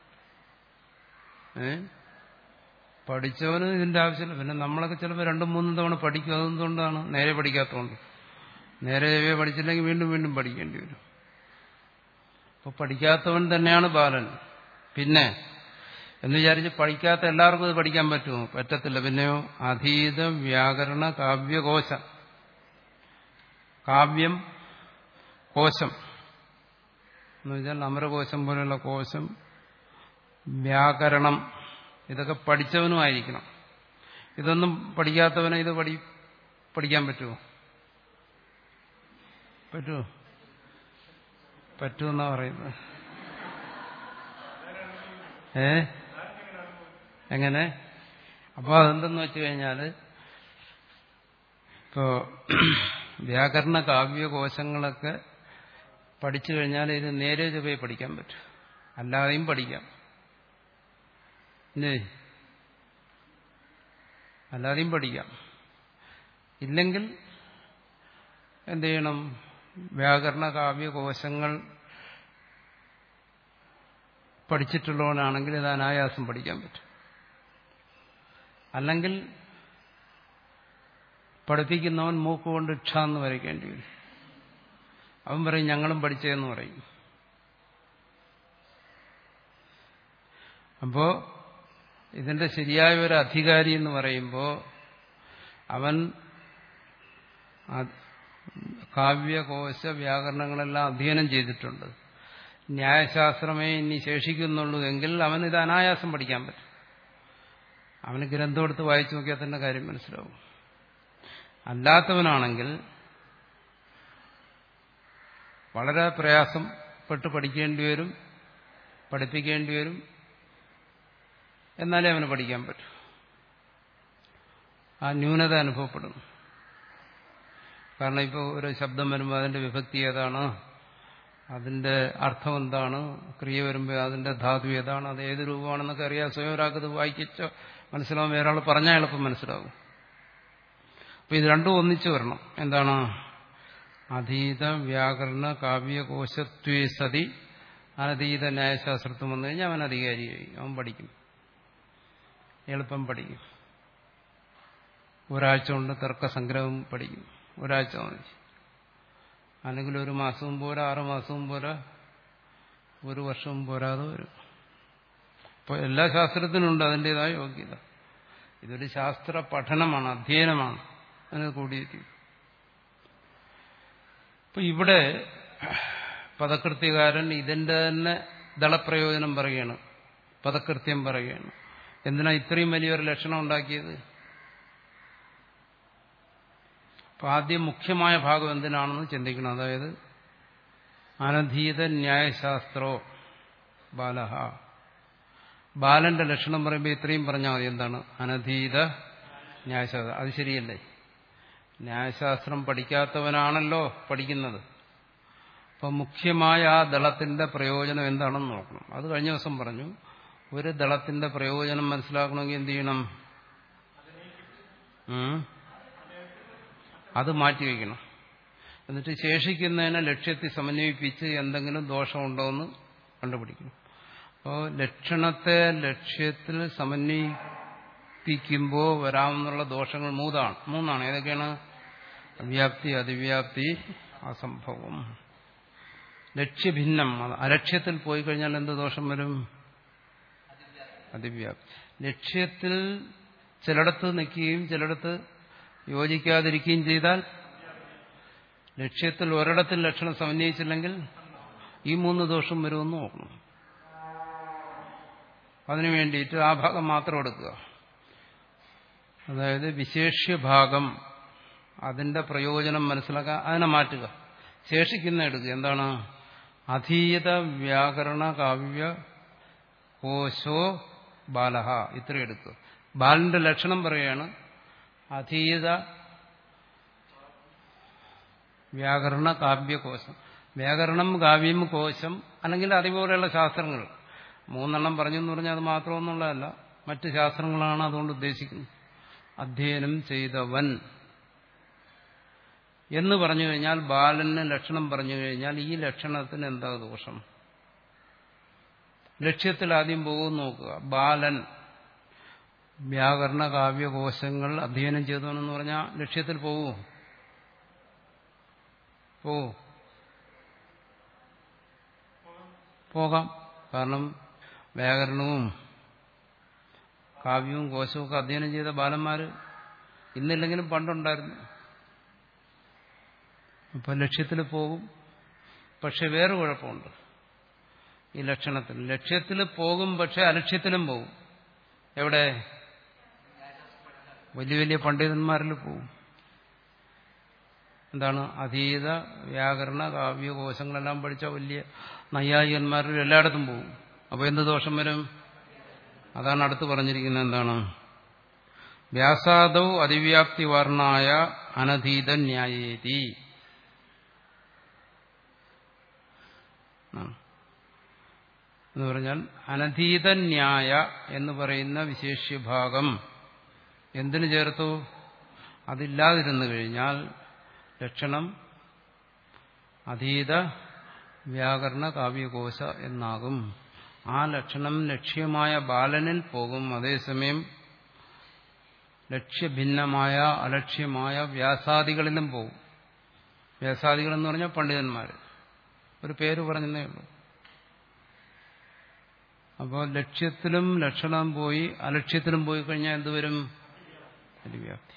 ഏ പഠിച്ചവന് ഇതിന്റെ ആവശ്യമില്ല. പിന്നെ നമ്മളൊക്കെ ചിലപ്പോൾ രണ്ടും മൂന്നും തവണ പഠിക്കും. അതെന്തുകൊണ്ടാണ്? നേരെ പഠിക്കാത്തതുകൊണ്ട്. നേരെ പഠിച്ചില്ലെങ്കിൽ വീണ്ടും വീണ്ടും പഠിക്കേണ്ടി വരും. അപ്പോൾ പഠിക്കാത്തവൻ തന്നെയാണ് ബാലൻ. പിന്നെ എന്ന് വിചാരിച്ച് പഠിക്കാത്ത എല്ലാവർക്കും ഇത് പഠിക്കാൻ പറ്റുമോ? പറ്റത്തില്ല. പിന്നെയോ അധീത വ്യാകരണ കാവ്യകോശ. കാവ്യം കോശം എന്ന് വെച്ചാൽ അമരകോശം പോലെയുള്ള കോശം, വ്യാകരണം, ഇതൊക്കെ പഠിച്ചവനുമായിരിക്കണം. ഇതൊന്നും പഠിക്കാത്തവനെ ഇത് പഠി പഠിക്കാൻ പറ്റുമോ? പറ്റുമോ? പറ്റുമെന്നാ പറയുന്നത്. ഏ എങ്ങനെ? അപ്പോൾ അതെന്തെന്ന് വെച്ച് കഴിഞ്ഞാൽ ഇപ്പോ വ്യാകരണ കാവ്യകോശങ്ങളൊക്കെ പഠിച്ചു കഴിഞ്ഞാൽ ഇത് നേരെ ചൊവ്വേ പഠിക്കാൻ പറ്റും. അല്ലാതെയും പഠിക്കാം. ഇല്ലേ? അല്ലാതെയും പഠിക്കാം. ഇല്ലെങ്കിൽ എന്ത് ചെയ്യണം? വ്യാകരണ കാവ്യകോശങ്ങൾ പഠിച്ചിട്ടുള്ളവനാണെങ്കിൽ ഇത് അനായാസം പഠിക്കാൻ പറ്റും. അല്ലെങ്കിൽ പഠിപ്പിക്കുന്നവൻ മൂക്കുകൊണ്ട് ഇക്ഷ എന്ന് വരയ്ക്കേണ്ടി വരും. അവൻ പറയും ഞങ്ങളും പഠിച്ചതെന്ന് പറയും. അപ്പോ ഇതിന്റെ ശരിയായ ഒരു അധികാരി എന്ന് പറയുമ്പോൾ അവൻ കാവ്യകോശ വ്യാകരണങ്ങളെല്ലാം അധ്യയനം ചെയ്തിട്ടുണ്ട്. ന്യായശാസ്ത്രമേ ഇനി ശേഷിക്കുന്നുള്ളൂ എങ്കിൽ അവൻ ഇത് അനായാസം പഠിക്കാൻ പറ്റും. അവന് ഗ്രന്ഥം എടുത്ത് വായിച്ചു നോക്കിയാൽ തന്നെ കാര്യം മനസ്സിലാവും. അല്ലാത്തവനാണെങ്കിൽ വളരെ പ്രയാസപ്പെട്ട് പഠിക്കേണ്ടി വരും, പഠിപ്പിക്കേണ്ടി വരും. എന്നാലേ അവന് പഠിക്കാൻ പറ്റൂ. ആ ന്യൂനത അനുഭവപ്പെടും. കാരണം ഇപ്പോൾ ഒരു ശബ്ദം വരുമ്പോൾ അതിന്റെ വിഭക്തി ഏതാണ്, അതിന്റെ അർത്ഥം എന്താണ്, ക്രിയ വരുമ്പോൾ അതിന്റെ ധാതു ഏതാണ്, അത് ഏത് രൂപമാണെന്നൊക്കെ അറിയാം. സ്വയം ഒരാൾക്കത് വായിക്കോ മനസ്സിലാവും, വേറെ ആൾ പറഞ്ഞാൽ എളുപ്പം മനസ്സിലാവും. അപ്പൊ ഇത് രണ്ടും ഒന്നിച്ചു വരണം. എന്താണ്? അധീത വ്യാകരണ കാവ്യകോശത്വേ സതി അനധീത ന്യായശാസ്ത്രത്വം വന്നു കഴിഞ്ഞാൽ അവൻ അധികാരിയായി. അവൻ പഠിക്കും, എളുപ്പം പഠിക്കും. ഒരാഴ്ച കൊണ്ട് തർക്കസംഗ്രഹം പഠിക്കും. ഒരാഴ്ച മതി. അല്ലെങ്കിൽ ഒരു മാസവും പോരാ, ആറു മാസവും പോരാ, ഒരു വർഷവും പോരാതെ വരും. അപ്പോൾ എല്ലാ ശാസ്ത്രത്തിനുണ്ട് അതിൻ്റെതായ യോഗ്യത. ഇതൊരു ശാസ്ത്ര പഠനമാണ്, അധ്യയനമാണ്. അതിന് കൂടിയിരിക്കും. അപ്പൊ ഇവിടെ പദകൃത്യകാരൻ ഇതിന്റെ തന്നെ ദളപ്രയോജനം പറയുകയാണ്, പദകൃത്യം പറയുകയാണ്. എന്തിനാ ഇത്രയും വലിയൊരു ലക്ഷണം ഉണ്ടാക്കിയത്? അപ്പൊ ആദ്യം മുഖ്യമായ ഭാഗം എന്തിനാണെന്ന് ചിന്തിക്കണം. അതായത് അനധീത ന്യായശാസ്ത്രോ ബാലഹ. ബാലന്റെ ലക്ഷണം പറയുമ്പോൾ ഇത്രയും പറഞ്ഞാൽ മതി. എന്താണ്? അനധീത ന്യായശാസ്ത്രം. അത് ശരിയല്ലേ? ന്യായശാസ്ത്രം പഠിക്കാത്തവനാണല്ലോ പഠിക്കുന്നത്. അപ്പൊ മുഖ്യമായ ആ ദളത്തിന്റെ പ്രയോജനം എന്താണെന്ന് നോക്കണം. അത് കഴിഞ്ഞ ദിവസം പറഞ്ഞു. ഒരു ദളത്തിന്റെ പ്രയോജനം മനസ്സിലാക്കണമെങ്കിൽ എന്ത് ചെയ്യണം? അത് മാറ്റിവെക്കണം. എന്നിട്ട് ശേഷിക്കുന്നതിനെ ലക്ഷ്യത്തിൽ സമന്വയിപ്പിച്ച് എന്തെങ്കിലും ദോഷമുണ്ടോ എന്ന് കണ്ടുപിടിക്കണം. അപ്പോൾ ലക്ഷണത്തെ ലക്ഷ്യത്തിൽ സമന്വയിപ്പിക്കുമ്പോൾ വരാമെന്നുള്ള ദോഷങ്ങൾ മൂന്നാണ് മൂന്നാണ് ഏതൊക്കെയാണ്? അവ്യാപ്തി, അതിവ്യാപ്തി, അസംഭവം. ലക്ഷ്യഭിന്നം. അലക്ഷ്യത്തിൽ പോയി കഴിഞ്ഞാൽ എന്ത് ദോഷം വരും? അതിവ്യാപ്തി. ലക്ഷ്യത്തിൽ ചിലയിടത്ത് നിൽക്കുകയും ചിലയിടത്ത് യോജിക്കാതിരിക്കുകയും ചെയ്താൽ, ലക്ഷ്യത്തിൽ ഒരിടത്തിൽ ലക്ഷണം സമന്വയിച്ചില്ലെങ്കിൽ ഈ മൂന്ന് ദോഷം വരുമെന്ന് നോക്കണം. അതിനു വേണ്ടിയിട്ട് ആ ഭാഗം മാത്രം എടുക്കുക. അതായത് വിശേഷ്യഭാഗം, അതിന്റെ പ്രയോജനം മനസ്സിലാക്കാൻ അതിനെ മാറ്റുക. ശേഷിക്കുന്ന എടുക്കുക. എന്താണ്? അധീത വ്യാകരണ കാവ്യ കോശോ ബാലഹ. ഇത്രയും എടുക്കുക. ബാലന്റെ ലക്ഷണം പറയുകയാണ് അധീത വ്യാകരണ കാവ്യകോശം. വ്യാകരണം, കാവ്യം, കോശം, അല്ലെങ്കിൽ അതുപോലെയുള്ള ശാസ്ത്രങ്ങൾ മൂന്നെണ്ണം പറഞ്ഞെന്ന് പറഞ്ഞാൽ അത് മാത്രമൊന്നുള്ളതല്ല, മറ്റ് ശാസ്ത്രങ്ങളാണ് അതുകൊണ്ട് ഉദ്ദേശിക്കുന്നത്. അധ്യയനം ചെയ്തവൻ എന്ന് പറഞ്ഞു കഴിഞ്ഞാൽ, ബാലന് ലക്ഷണം പറഞ്ഞു കഴിഞ്ഞാൽ ഈ ലക്ഷണത്തിന് എന്താ ദോഷം? ലക്ഷ്യത്തിൽ ആദ്യം പോകും നോക്കുക. ബാലൻ വ്യാകരണ കാവ്യകോശങ്ങൾ അധ്യയനം ചെയ്തവനെന്ന് പറഞ്ഞാൽ ലക്ഷ്യത്തിൽ പോകൂ പോ പോകാം. കാരണം വ്യാകരണവും കാവ്യവും കോശവും ഒക്കെ അധ്യയനം ചെയ്ത ബാലന്മാര് ഇന്നില്ലെങ്കിലും പണ്ടുണ്ടായിരുന്നു. അപ്പം ലക്ഷ്യത്തിൽ പോകും. പക്ഷെ വേറെ കുഴപ്പമുണ്ട് ഈ ലക്ഷണത്തിൽ. ലക്ഷ്യത്തിൽ പോകും, പക്ഷെ അലക്ഷ്യത്തിലും പോകും. എവിടെ? വലിയ വലിയ പണ്ഡിതന്മാരിൽ പോകും. എന്താണ്? അധീത വ്യാകരണ കാവ്യകോശങ്ങളെല്ലാം പഠിച്ച വലിയ നൈയായികന്മാരിൽ എല്ലായിടത്തും പോകും. അപ്പോൾ എന്ത് ദോഷം വരും? അതാണ് അടുത്ത് പറഞ്ഞിരിക്കുന്നത്. എന്താണ്? വ്യാസാദൗ അതിവ്യാപ്തി വർണ്ണായ അനധീത ന്യായേതി. എന്ന് പറഞ്ഞാൽ അനധീത ന്യായ എന്ന് പറയുന്ന വിശേഷ്യഭാഗം എന്തിനു ചേർത്തു? അതില്ലാതിരുന്നു കഴിഞ്ഞാൽ ലക്ഷണം അധീത വ്യാകരണ കാവ്യകോശ എന്നാകും. ആ ലക്ഷണം ലക്ഷ്യമായ ബാലനിൽ പോകും. അതേസമയം ലക്ഷ്യഭിന്നമായ അലക്ഷ്യമായ വ്യാസാദികളിലും പോകും. വ്യാസാദികൾ എന്ന് പറഞ്ഞാൽ പണ്ഡിതന്മാർ. ഒരു പേര് പറഞ്ഞതേ ഉള്ളൂ. അപ്പോൾ ലക്ഷ്യത്തിലും ലക്ഷണം പോയി അലക്ഷ്യത്തിലും പോയി കഴിഞ്ഞാൽ എന്തുവരും? അതിവ്യാപ്തി.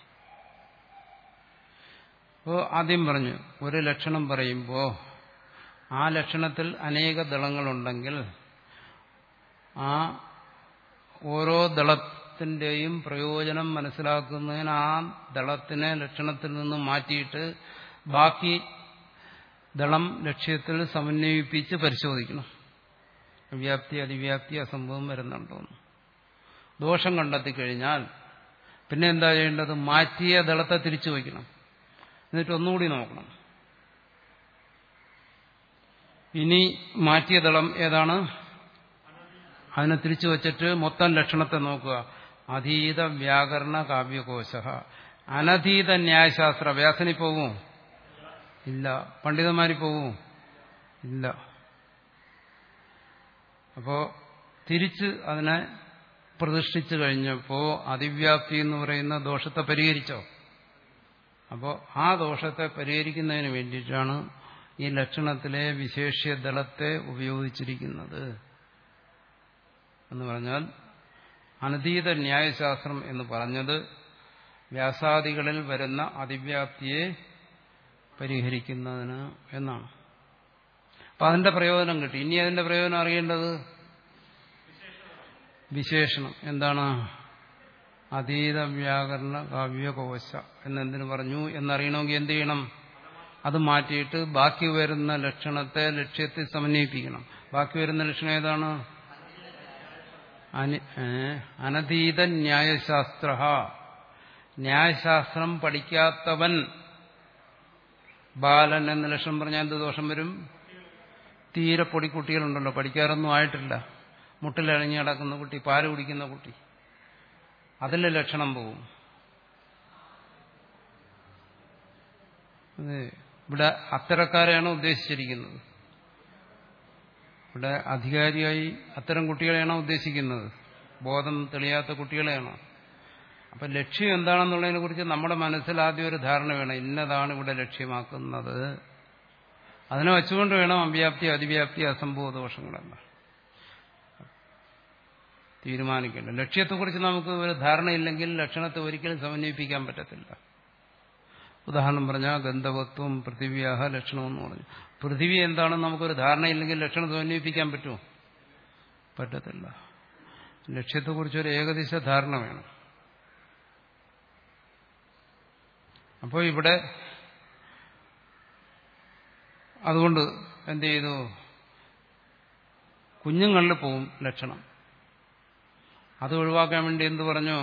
അപ്പോൾ ആദ്യം പറഞ്ഞു, ഒരു ലക്ഷണം പറയുമ്പോൾ ആ ലക്ഷണത്തിൽ അനേക ദളങ്ങളുണ്ടെങ്കിൽ ആ ഓരോ ദളത്തിന്റെയും പ്രയോജനം മനസ്സിലാക്കുന്നതിന് ആ ദളത്തിനെ ലക്ഷണത്തിൽ നിന്ന് മാറ്റിയിട്ട് ബാക്കി ദളം ലക്ഷ്യത്തിൽ സമന്വയിപ്പിച്ച് പരിശോധിക്കണം. വ്യാപ്തി അതിവ്യാപ്തി അസംഭവം വരുന്നുണ്ടോന്ന്. ദോഷം കണ്ടെത്തിക്കഴിഞ്ഞാൽ പിന്നെ എന്താ ചെയ്യേണ്ടത്? മാറ്റിയ ദളത്തെ തിരിച്ചു വയ്ക്കണം. എന്നിട്ട് ഒന്നുകൂടി നോക്കണം. ഇനി മാറ്റിയ ദളം ഏതാണ്? അതിനെ തിരിച്ചു വച്ചിട്ട് മൊത്തം ലക്ഷണത്തെ നോക്കുക. അധീത വ്യാകരണ കാവ്യകോശ. അനധീത ന്യായശാസ്ത്ര. വ്യാസനി പോകും? ഇല്ല. പണ്ഡിതന്മാരി പോകും? ഇല്ല. അപ്പോ തിരിച്ച് അതിനെ പ്രതിഷ്ഠിച്ചു കഴിഞ്ഞപ്പോ അതിവ്യാപ്തി എന്ന് പറയുന്ന ദോഷത്തെ പരിഹരിച്ചോ? അപ്പോൾ ആ ദോഷത്തെ പരിഹരിക്കുന്നതിന് വേണ്ടിയിട്ടാണ് ഈ ലക്ഷണത്തിലെ വിശേഷ്യ ദളത്തെ ഉപയോഗിച്ചിരിക്കുന്നത്. എന്ന് പറഞ്ഞാൽ അനധീത ന്യായശാസ്ത്രം എന്ന് പറഞ്ഞത് വ്യാസാദികളിൽ വരുന്ന അതിവ്യാപ്തിയെ പരിഹരിക്കുന്നതിന് എന്നാണ്. അപ്പം അതിന്റെ പ്രയോജനം കിട്ടി. ഇനി അതിന്റെ പ്രയോജനം അറിയേണ്ടത് വിശേഷണം. എന്താണ്? അതീത വ്യാകരണ കാവ്യകോശ എന്നെന്തിനു പറഞ്ഞു എന്നറിയണമെങ്കിൽ എന്ത് ചെയ്യണം? അത് മാറ്റിയിട്ട് ബാക്കി വരുന്ന ലക്ഷണത്തെ ലക്ഷ്യത്തിൽ സമന്വയിപ്പിക്കണം. ബാക്കി വരുന്ന ലക്ഷണം ഏതാണ്? അനധീത ന്യായശാസ്ത്ര. ന്യായശാസ്ത്രം പഠിക്കാത്തവൻ ബാലൻ എന്ന ലക്ഷണം പറഞ്ഞാൽ എന്ത് ദോഷം വരും? തീരെ പൊടിക്കുട്ടികളുണ്ടല്ലോ, പഠിക്കാറൊന്നും ആയിട്ടില്ല, മുട്ടിലഴിഞ്ഞ് കിടക്കുന്ന കുട്ടി, പാല് കുടിക്കുന്ന കുട്ടി, അതിലെ ലക്ഷണം പോകും. ഇവിടെ അത്തരക്കാരെയാണ് ഉദ്ദേശിച്ചിരിക്കുന്നത്. ഇവിടെ അധികാരിയായി അത്തരം കുട്ടികളെയാണോ ഉദ്ദേശിക്കുന്നത്? ബോധം തെളിയാത്ത കുട്ടികളെയാണോ? അപ്പം ലക്ഷ്യം എന്താണെന്നുള്ളതിനെ കുറിച്ച് നമ്മുടെ മനസ്സിൽ ആദ്യം ഒരു ധാരണ വേണം. ഇന്നതാണ് ഇവിടെ ലക്ഷ്യമാക്കുന്നത്. അതിനെ വെച്ചുകൊണ്ട് വേണം അവ്യാപ്തി അതിവ്യാപ്തി അസംഭവ ദോഷങ്ങളെല്ലാം തീരുമാനിക്കേണ്ടത്. ലക്ഷ്യത്തെക്കുറിച്ച് നമുക്ക് ഒരു ധാരണയില്ലെങ്കിൽ ലക്ഷണത്തെ ഒരിക്കലും സമന്വയിപ്പിക്കാൻ പറ്റത്തില്ല. ഉദാഹരണം പറഞ്ഞാൽ ഗന്ധവത്വം പൃഥിവ്യാഹ ലക്ഷണമെന്ന് പറഞ്ഞു. പൃഥിവി എന്താണെന്ന് നമുക്കൊരു ധാരണയില്ലെങ്കിൽ ലക്ഷണം സമന്വയിപ്പിക്കാൻ പറ്റുമോ? പറ്റത്തില്ല. ലക്ഷ്യത്തെക്കുറിച്ചൊരു ഏകദേശ ധാരണ വേണം. അപ്പോൾ ഇവിടെ അതുകൊണ്ട് എന്ത് ചെയ്തു? കുഞ്ഞുങ്ങളിൽ പോവും ലക്ഷണം. അത് ഒഴിവാക്കാൻ വേണ്ടി എന്ത് പറഞ്ഞു?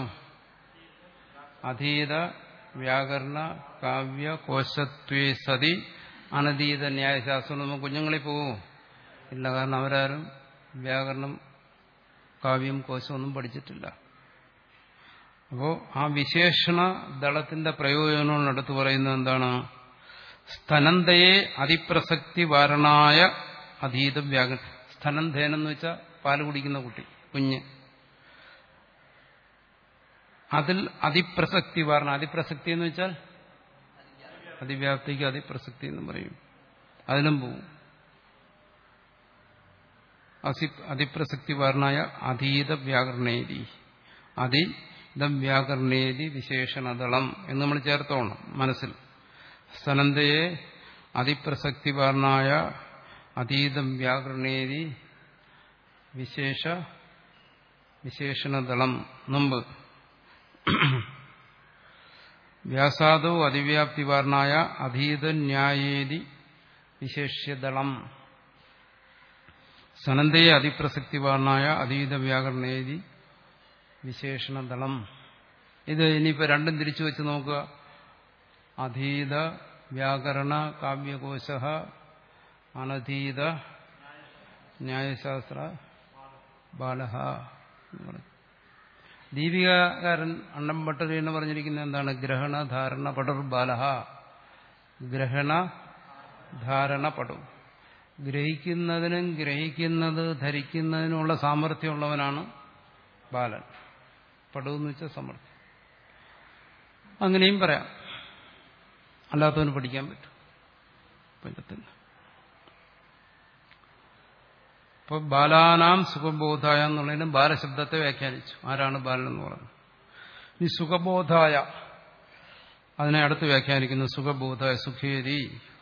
അധീത വ്യാകരണ കാവ്യ കോശത്വേ സതി അനധീത ന്യായശാസ്ത്രം. നമുക്ക് കുഞ്ഞുങ്ങളിൽ പോവും? ഇല്ല. കാരണം അവരാരും വ്യാകരണം കാവ്യം കോശമൊന്നും പഠിച്ചിട്ടില്ല. അപ്പോൾ ആ വിശേഷണ ദളത്തിന്റെ പ്രയോജനം എടുത്തു പറയുന്നത് എന്താണ്? സ്തനന്തയെ അതിപ്രസക്തി വാരണായ അധീത വ്യാകരണം. സ്തനന്തേനെന്ന് വെച്ചാൽ പാല് കുടിക്കുന്ന കുട്ടി, കുഞ്ഞ്. അതിൽ അതിപ്രസക്തി വാരണ. അതിപ്രസക്തി എന്ന് വെച്ചാൽ അതിവ്യാപ്തിക്ക് അതിപ്രസക്തി എന്ന് പറയും. അതിലും പോവും. അതിപ്രസക്തി വാരണായ അധീത വ്യാകരണേതി. അധീത വ്യാകരണേതി വിശേഷണദളം എന്ന് നമ്മൾ ചേർത്തോണം മനസ്സിൽ. സ്തനന്തയെ അതിപ്രസക്തി വാരണായ അതീതം വ്യാകരണേതി വിശേഷ വിശേഷണദളം. മുമ്പ് വ്യാസാദോ അതിവ്യാപ്തിവാർണായ അധീത ന്യായേതി വിശേഷ്യദളം. സനന്ദേ അതിപ്രസക്തിവാർണായ അതീത വ്യാകരണേതി വിശേഷണദളം. ഇത് ഇനിയിപ്പോൾ രണ്ടും തിരിച്ചു വെച്ച് നോക്കുക. അധീത വ്യാകരണ കാവ്യകോശ അനധീത ന്യായശാസ്ത്ര ബാലഹ. ദീപികാരൻ അണ്ണം ഭട്ടതി എന്ന് പറഞ്ഞിരിക്കുന്നത് എന്താണ്? ഗ്രഹണ ധാരണ പടുർ ബാലഹ. ഗ്രഹണ ധാരണ പടു. ഗ്രഹിക്കുന്നതിനും ഗ്രഹിക്കുന്നത് ധരിക്കുന്നതിനുമുള്ള സാമർഥ്യമുള്ളവനാണ് ബാലൻ. പടു എന്ന് വെച്ചാൽ സമർത്ഥ്യം. അങ്ങനെയും പറയാം. അല്ലാത്തവന് പഠിക്കാൻ പറ്റും. പറ്റത്തില്ല. ഇപ്പൊ ബാലാനാം സുഖബോധായ എന്നുള്ളതിനും ബാലശബ്ദത്തെ വ്യാഖ്യാനിച്ചു. ആരാണ് ബാലൻ എന്ന് പറഞ്ഞു? ഈ സുഖബോധായ അതിനെ അടുത്ത് വ്യാഖ്യാനിക്കുന്നു. സുഖബോധായ സുഖേരി.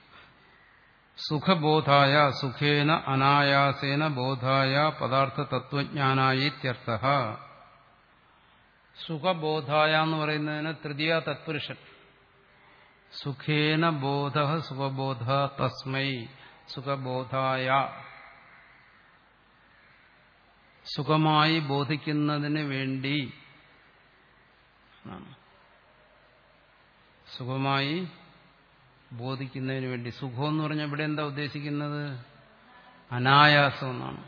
സുഖബോധായ സുഖേന അനായാസേന ബോധായ പദാർത്ഥ തത്വജ്ഞാനായിത്യർത്ഥ. സുഖബോധായ എന്ന് പറയുന്നതിന് തൃതീയ തത്പുരുഷൻ. സുഖേന ബോധ സുഖബോധ തസ്മൈ സുഖബോധായ. സുഖമായി ബോധിക്കുന്നതിന് വേണ്ടി, സുഖമായി ബോധിക്കുന്നതിന് വേണ്ടി. സുഖം എന്ന് പറഞ്ഞാൽ ഇവിടെ എന്താ ഉദ്ദേശിക്കുന്നത്? അനായാസം എന്നാണ്.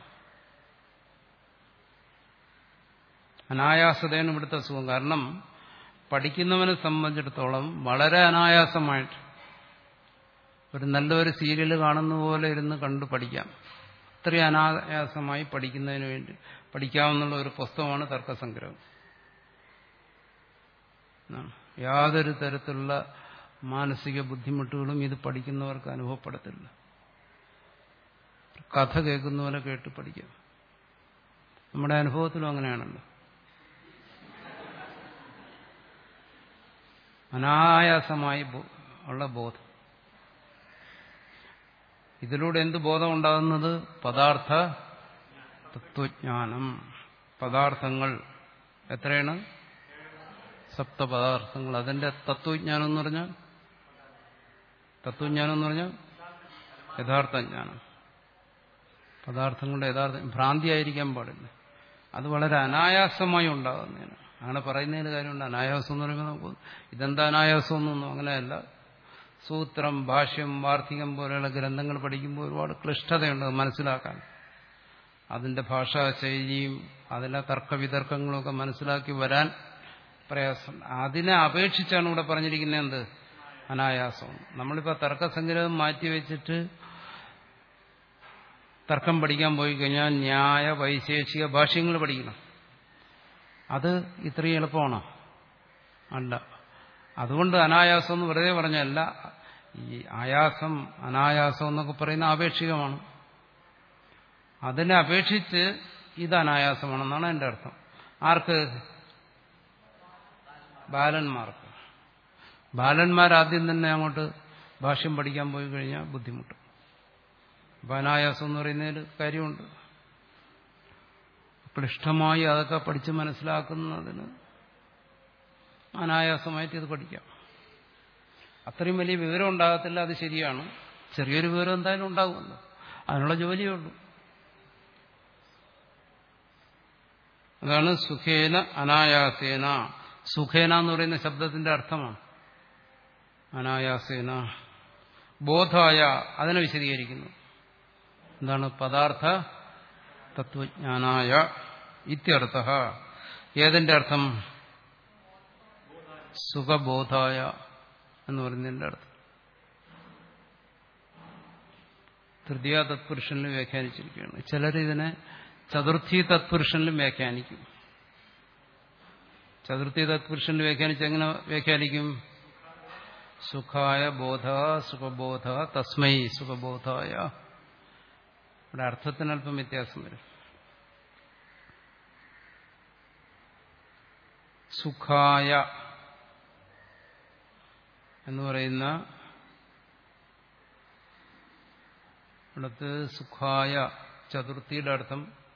അനായാസതയാണ് ഇവിടുത്തെ സുഖം. കാരണം പഠിക്കുന്നവനെ സംബന്ധിച്ചിടത്തോളം വളരെ അനായാസമായിട്ട് ഒരു നല്ലൊരു സീരിയൽ കാണുന്ന പോലെ ഇരുന്ന് കണ്ടു പഠിക്കാം. അത്രയും അനായാസമായി പഠിക്കുന്നതിന് വേണ്ടി പഠിക്കാവുന്ന ഒരു പുസ്തകമാണ് തർക്കസംഗ്രഹം. യാതൊരു തരത്തിലുള്ള മാനസിക ബുദ്ധിമുട്ടുകളും ഇത് പഠിക്കുന്നവർക്ക് അനുഭവപ്പെടത്തില്ല. കഥ കേൾക്കുന്ന പോലെ കേട്ട് പഠിക്കാം. നമ്മുടെ അനുഭവത്തിലും അങ്ങനെയാണല്ലോ. അനായാസമായി ഉള്ള ബോധം. ഇതിലൂടെ എന്ത് ബോധം ഉണ്ടാകുന്നത്? പദാർത്ഥ തത്വജ്ഞാനം. പദാർത്ഥങ്ങൾ എത്രയാണ്? സപ്തപദാർത്ഥങ്ങൾ. അതിന്റെ തത്വജ്ഞാനം എന്ന് പറഞ്ഞാൽ, തത്വജ്ഞാനം എന്ന് പറഞ്ഞാൽ യഥാർത്ഥ ജ്ഞാനം. പദാർത്ഥങ്ങളുടെ യഥാർത്ഥ ഭ്രാന്തിയായിരിക്കാൻ പാടില്ല. അത് വളരെ അനായാസമായി ഉണ്ടാകുന്നതിന്. അങ്ങനെ പറയുന്നതിന് കാര്യമുണ്ട്. അനായാസം എന്ന് പറയുമ്പോൾ നമുക്ക് ഇതെന്താ അനായാസം എന്നൊന്നും അങ്ങനെയല്ല. സൂത്രം, ഭാഷ്യം, വാർത്തികം പോലെയുള്ള ഗ്രന്ഥങ്ങൾ പഠിക്കുമ്പോൾ ഒരുപാട് ക്ലിഷ്ടതയുണ്ട് മനസ്സിലാക്കാൻ. അതിന്റെ ഭാഷാശൈലിയും അതിലെ തർക്കവിതർക്കങ്ങളും ഒക്കെ മനസ്സിലാക്കി വരാൻ പ്രയാസം. അതിനെ അപേക്ഷിച്ചാണ് ഇവിടെ പറഞ്ഞിരിക്കുന്നത് എന്ത്? അനായാസം. നമ്മളിപ്പോൾ തർക്കസംഗ്രഹം മാറ്റിവെച്ചിട്ട് തർക്കം പഠിക്കാൻ പോയി കഴിഞ്ഞാൽ ന്യായ വൈശേഷിക ഭാഷ്യങ്ങൾ പഠിക്കണം. അത് ഇത്രയും എളുപ്പമാണോ? അല്ല. അതുകൊണ്ട് അനായാസം എന്ന് വെറുതെ പറഞ്ഞല്ല. ഈ ആയാസം അനായാസം എന്നൊക്കെ പറയുന്ന ആപേക്ഷികമാണ്. അതിനെ അപേക്ഷിച്ച് ഇത് അനായാസമാണെന്നാണ് എൻ്റെ അർത്ഥം. ആർക്ക്? ബാലന്മാർക്ക്. ബാലന്മാരാദ്യം തന്നെ അങ്ങോട്ട് ഭാഷ്യം പഠിക്കാൻ പോയി കഴിഞ്ഞാൽ ബുദ്ധിമുട്ട്. അപ്പം അനായാസം എന്ന് പറയുന്നതിൽ കാര്യമുണ്ട്. ക്ലിഷ്ടമായി അതൊക്കെ പഠിച്ച് മനസ്സിലാക്കുന്നതിന് അനായാസമായിട്ട് ഇത് പഠിക്കാം. അത്രയും വലിയ വിവരം ഉണ്ടാകത്തില്ല, അത് ശരിയാണ്. ചെറിയൊരു വിവരം എന്തായാലും ഉണ്ടാകുമല്ലോ. അതിനുള്ള ജോലിയേ ഉള്ളൂ. അതാണ് സുഖേന അനായാസേന. സുഖേന എന്ന് പറയുന്ന ശബ്ദത്തിന്റെ അർത്ഥമാണ് അനായാസേന. ബോധായ അതിനെ വിശദീകരിക്കുന്നു. എന്താണ്? പദാർത്ഥ തത്വജ്ഞാനായ ഇത്യർത്ഥ. ഏതിന്റെ അർത്ഥം? സുഖബോധായ എന്ന് പറയുന്നതിന്റെ അർത്ഥം. തൃതീയ തത്പുരുഷനിൽ വ്യാഖ്യാനിച്ചിരിക്കുകയാണ്. ചിലരിതിനെ ചതുർത്ഥി തത്പുരുഷനിലും വ്യാഖ്യാനിക്കും. ചതുർത്ഥി തത്പുരുഷനിൽ വ്യാഖ്യാനിച്ച് എങ്ങനെ വ്യാഖ്യാനിക്കും? സുഖായ ബോധ സുഖബോധ തസ്മൈ സുഖബോധായ. ഇവിടെ അർത്ഥത്തിനല്പം വ്യത്യാസം വരും. സുഖായ എന്ന് പറയുന്ന ഇവിടുത്തെ സുഖായ ചതുർത്ഥിയുടെ അർത്ഥം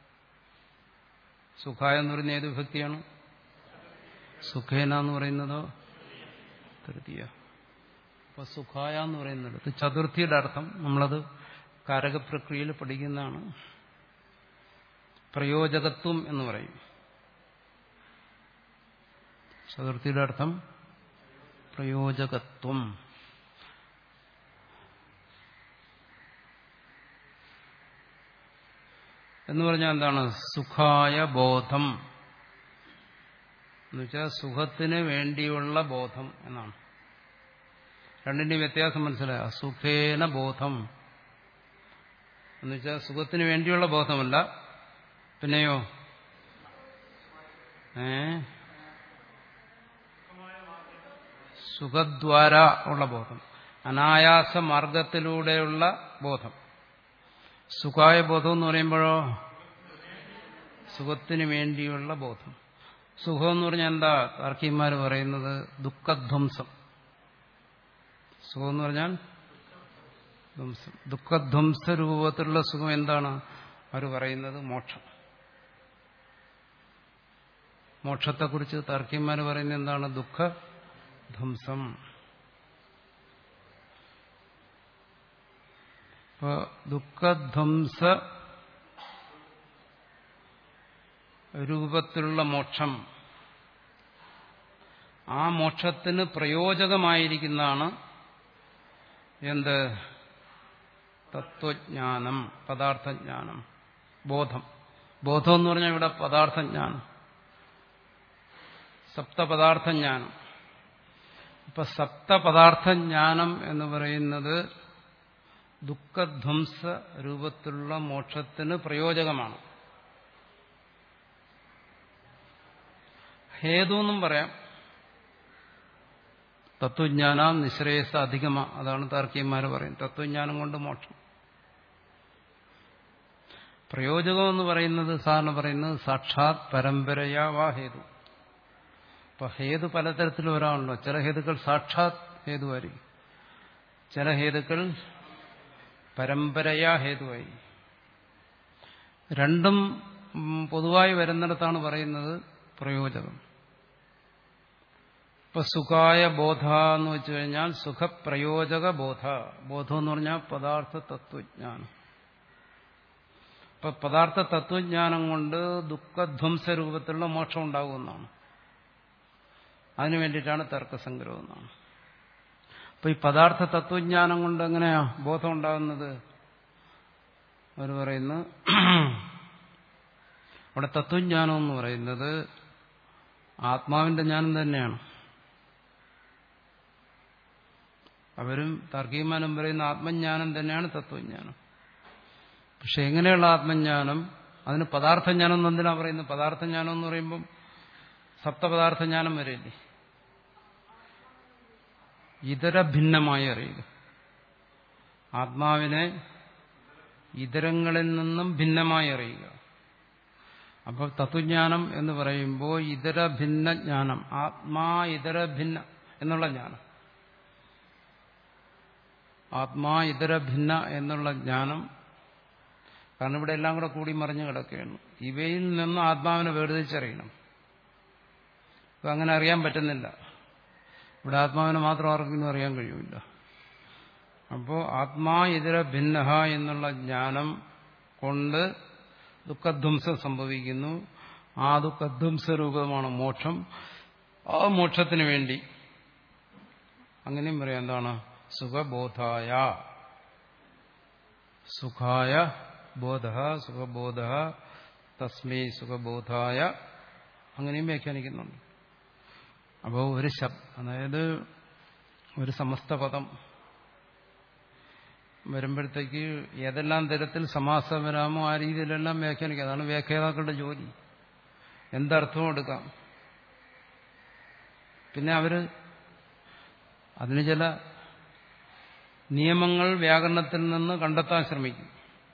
സുഖായ എന്ന് പറയുന്ന ഏത് വിഭക്തിയാണ്? സുഖേന എന്ന് പറയുന്നതോ തൃതീയ. അപ്പൊ സുഖായ എന്ന് പറയുന്നിടത്ത് ചതുർത്ഥിയുടെ അർത്ഥം നമ്മളത് കാരകപ്രക്രിയയിൽ പഠിക്കുന്നതാണ്. പ്രയോജകത്വം എന്ന് പറയും. ചതുർത്ഥിയുടെ അർത്ഥം പ്രയോജകത്വം. എന്ന് പറഞ്ഞാൽ എന്താണ്? സുഖായ ബോധം എന്നുവെച്ചാൽ സുഖത്തിന് വേണ്ടിയുള്ള ബോധം എന്നാണ്. രണ്ടിന്റെയും വ്യത്യാസം മനസ്സിലായ? സുഖേന ബോധം എന്നുവെച്ചാൽ സുഖത്തിന് വേണ്ടിയുള്ള ബോധമല്ല, പിന്നെയോ ഏ സുഖദ്വാര ഉള്ള ബോധം, അനായാസ മാർഗത്തിലൂടെയുള്ള ബോധം. സുഖായ ബോധം എന്ന് പറയുമ്പോഴോ സുഖത്തിന് വേണ്ടിയുള്ള ബോധം. സുഖം എന്ന് പറഞ്ഞാൽ എന്താ? താർക്കികന്മാർ പറയുന്നത് ദുഃഖധ്വംസം. സുഖം എന്ന് പറഞ്ഞാൽ ധ്വംസം. ദുഃഖധ്വംസ രൂപത്തിലുള്ള സുഖം എന്താണ്? അവർ പറയുന്നത് മോക്ഷം. മോക്ഷത്തെക്കുറിച്ച് താർക്കികന്മാർ പറയുന്നത് എന്താണ്? ദുഃഖധ്വംസം. ഇപ്പൊ ദുഃഖധ്വംസ രൂപത്തിലുള്ള മോക്ഷം, ആ മോക്ഷത്തിന് പ്രയോജകമായിരിക്കുന്നതാണ് എന്ത്? തത്വജ്ഞാനം, പദാർത്ഥജ്ഞാനം, ബോധം. ബോധം എന്ന് പറഞ്ഞാൽ ഇവിടെ പദാർത്ഥജ്ഞാനം, സപ്തപദാർത്ഥജ്ഞാനം. ഇപ്പൊ സപ്തപദാർത്ഥജ്ഞാനം എന്ന് പറയുന്നത് ദുഃഖധ്വംസ രൂപത്തിലുള്ള മോക്ഷത്തിന് പ്രയോജകമാണ്. ഹേതു എന്നും പറയാം. തത്വജ്ഞാനം നിശ്രേയസ അധികമ, അതാണ് താർക്കികന്മാർ പറയുന്നത്. തത്വജ്ഞാനം കൊണ്ട് മോക്ഷം. പ്രയോജകം എന്ന് പറയുന്നത് സാധാരണ പറയുന്നത് സാക്ഷാത് പരമ്പരയാ വാ ഹേതു. അപ്പൊ ഹേതു പലതരത്തിൽ വരാണല്ലോ. ചില ഹേതുക്കൾ സാക്ഷാത് ഹേതുവായിരിക്കും, ചില ഹേതുക്കൾ പരമ്പരയാ ഹേതുവായി. രണ്ടും പൊതുവായി വരുന്നിടത്താണ് പറയുന്നത് പ്രയോജകം. ഇപ്പൊ സുഖായ ബോധ എന്ന് വെച്ചു കഴിഞ്ഞാൽ സുഖപ്രയോജക ബോധ. ബോധം എന്ന് പറഞ്ഞാൽ പദാർത്ഥ തത്വജ്ഞാനം. ഇപ്പൊ പദാർത്ഥ തത്വജ്ഞാനം കൊണ്ട് ദുഃഖധ്വംസ രൂപത്തിലുള്ള മോക്ഷം ഉണ്ടാകുമെന്നാണ്. അതിനു വേണ്ടിയിട്ടാണ് തർക്കസംഗ്രഹം എന്നാണ്. അപ്പൊ ഈ പദാർത്ഥ തത്വജ്ഞാനം കൊണ്ട് എങ്ങനെയാ ബോധം ഉണ്ടാകുന്നത്? അവർ പറയുന്നു അവിടെ തത്വജ്ഞാനം എന്ന് പറയുന്നത് ആത്മാവിന്റെ ജ്ഞാനം തന്നെയാണ്. അവരും താർക്കികന്മാരും പറയുന്ന ആത്മജ്ഞാനം തന്നെയാണ് തത്വജ്ഞാനം. പക്ഷെ എങ്ങനെയുള്ള ആത്മജ്ഞാനം? അതിന് പദാർത്ഥജ്ഞാനം എന്തിനാ പറയുന്നത്? പദാർത്ഥജ്ഞാനം എന്ന് പറയുമ്പം സപ്തപദാർത്ഥജ്ഞാനം വരെയില്ലേ? ഇതര ഭിന്നമായി അറിയുക, ആത്മാവിനെ ഇതരങ്ങളിൽ നിന്നും ഭിന്നമായി അറിയുക. അപ്പോൾ തത്വജ്ഞാനം എന്ന് പറയുമ്പോൾ ഇതര ഭിന്ന ജ്ഞാനം, ആത്മാ ഇതര ഭിന്ന എന്നുള്ള ജ്ഞാനം, ആത്മാ ഇതര ഭിന്ന എന്നുള്ള ജ്ഞാനം. കാരണം ഇവിടെ എല്ലാം കൂടെ കൂടി മറിഞ്ഞു കിടക്കുകയാണ്. ഇവയിൽ നിന്ന് ആത്മാവിനെ വേർതിരിച്ചറിയണം. ഇപ്പം അങ്ങനെ അറിയാൻ പറ്റുന്നില്ല. ഇവിടെ ആത്മാവിനെ മാത്രം ആർക്കും അറിയാൻ കഴിയില്ല. അപ്പോൾ ആത്മാ ഇതര ഭിന്ന എന്നുള്ള ജ്ഞാനം കൊണ്ട് ദുഃഖധ്വംസം സംഭവിക്കുന്നു. ആ ദുഃഖധ്വംസ രൂപമാണ് മോക്ഷം. ആ മോക്ഷത്തിന് വേണ്ടി അങ്ങനെയും പറയാം. എന്താണ്? സുഖബോധായ, സുഖായ ബോധ, സുഖബോധ തസ്മൈ സുഖബോധായ, അങ്ങനെയും വ്യാഖ്യാനിക്കുന്നുണ്ട്. അപ്പോൾ ഒരു ശബ്ദം, അതായത് ഒരു സമസ്ത പദം വരുമ്പോഴത്തേക്ക് ഏതെല്ലാം തരത്തിൽ സമാസം വരാമോ ആ രീതിയിലെല്ലാം വ്യാഖ്യാനിക്കാം. അതാണ് വ്യാഖ്യാതാക്കളുടെ ജോലി. എന്തർത്ഥവും എടുക്കാം. പിന്നെ അവര് അതിന് ചില നിയമങ്ങൾ വ്യാകരണത്തിൽ നിന്ന് കണ്ടെത്താൻ ശ്രമിക്കും.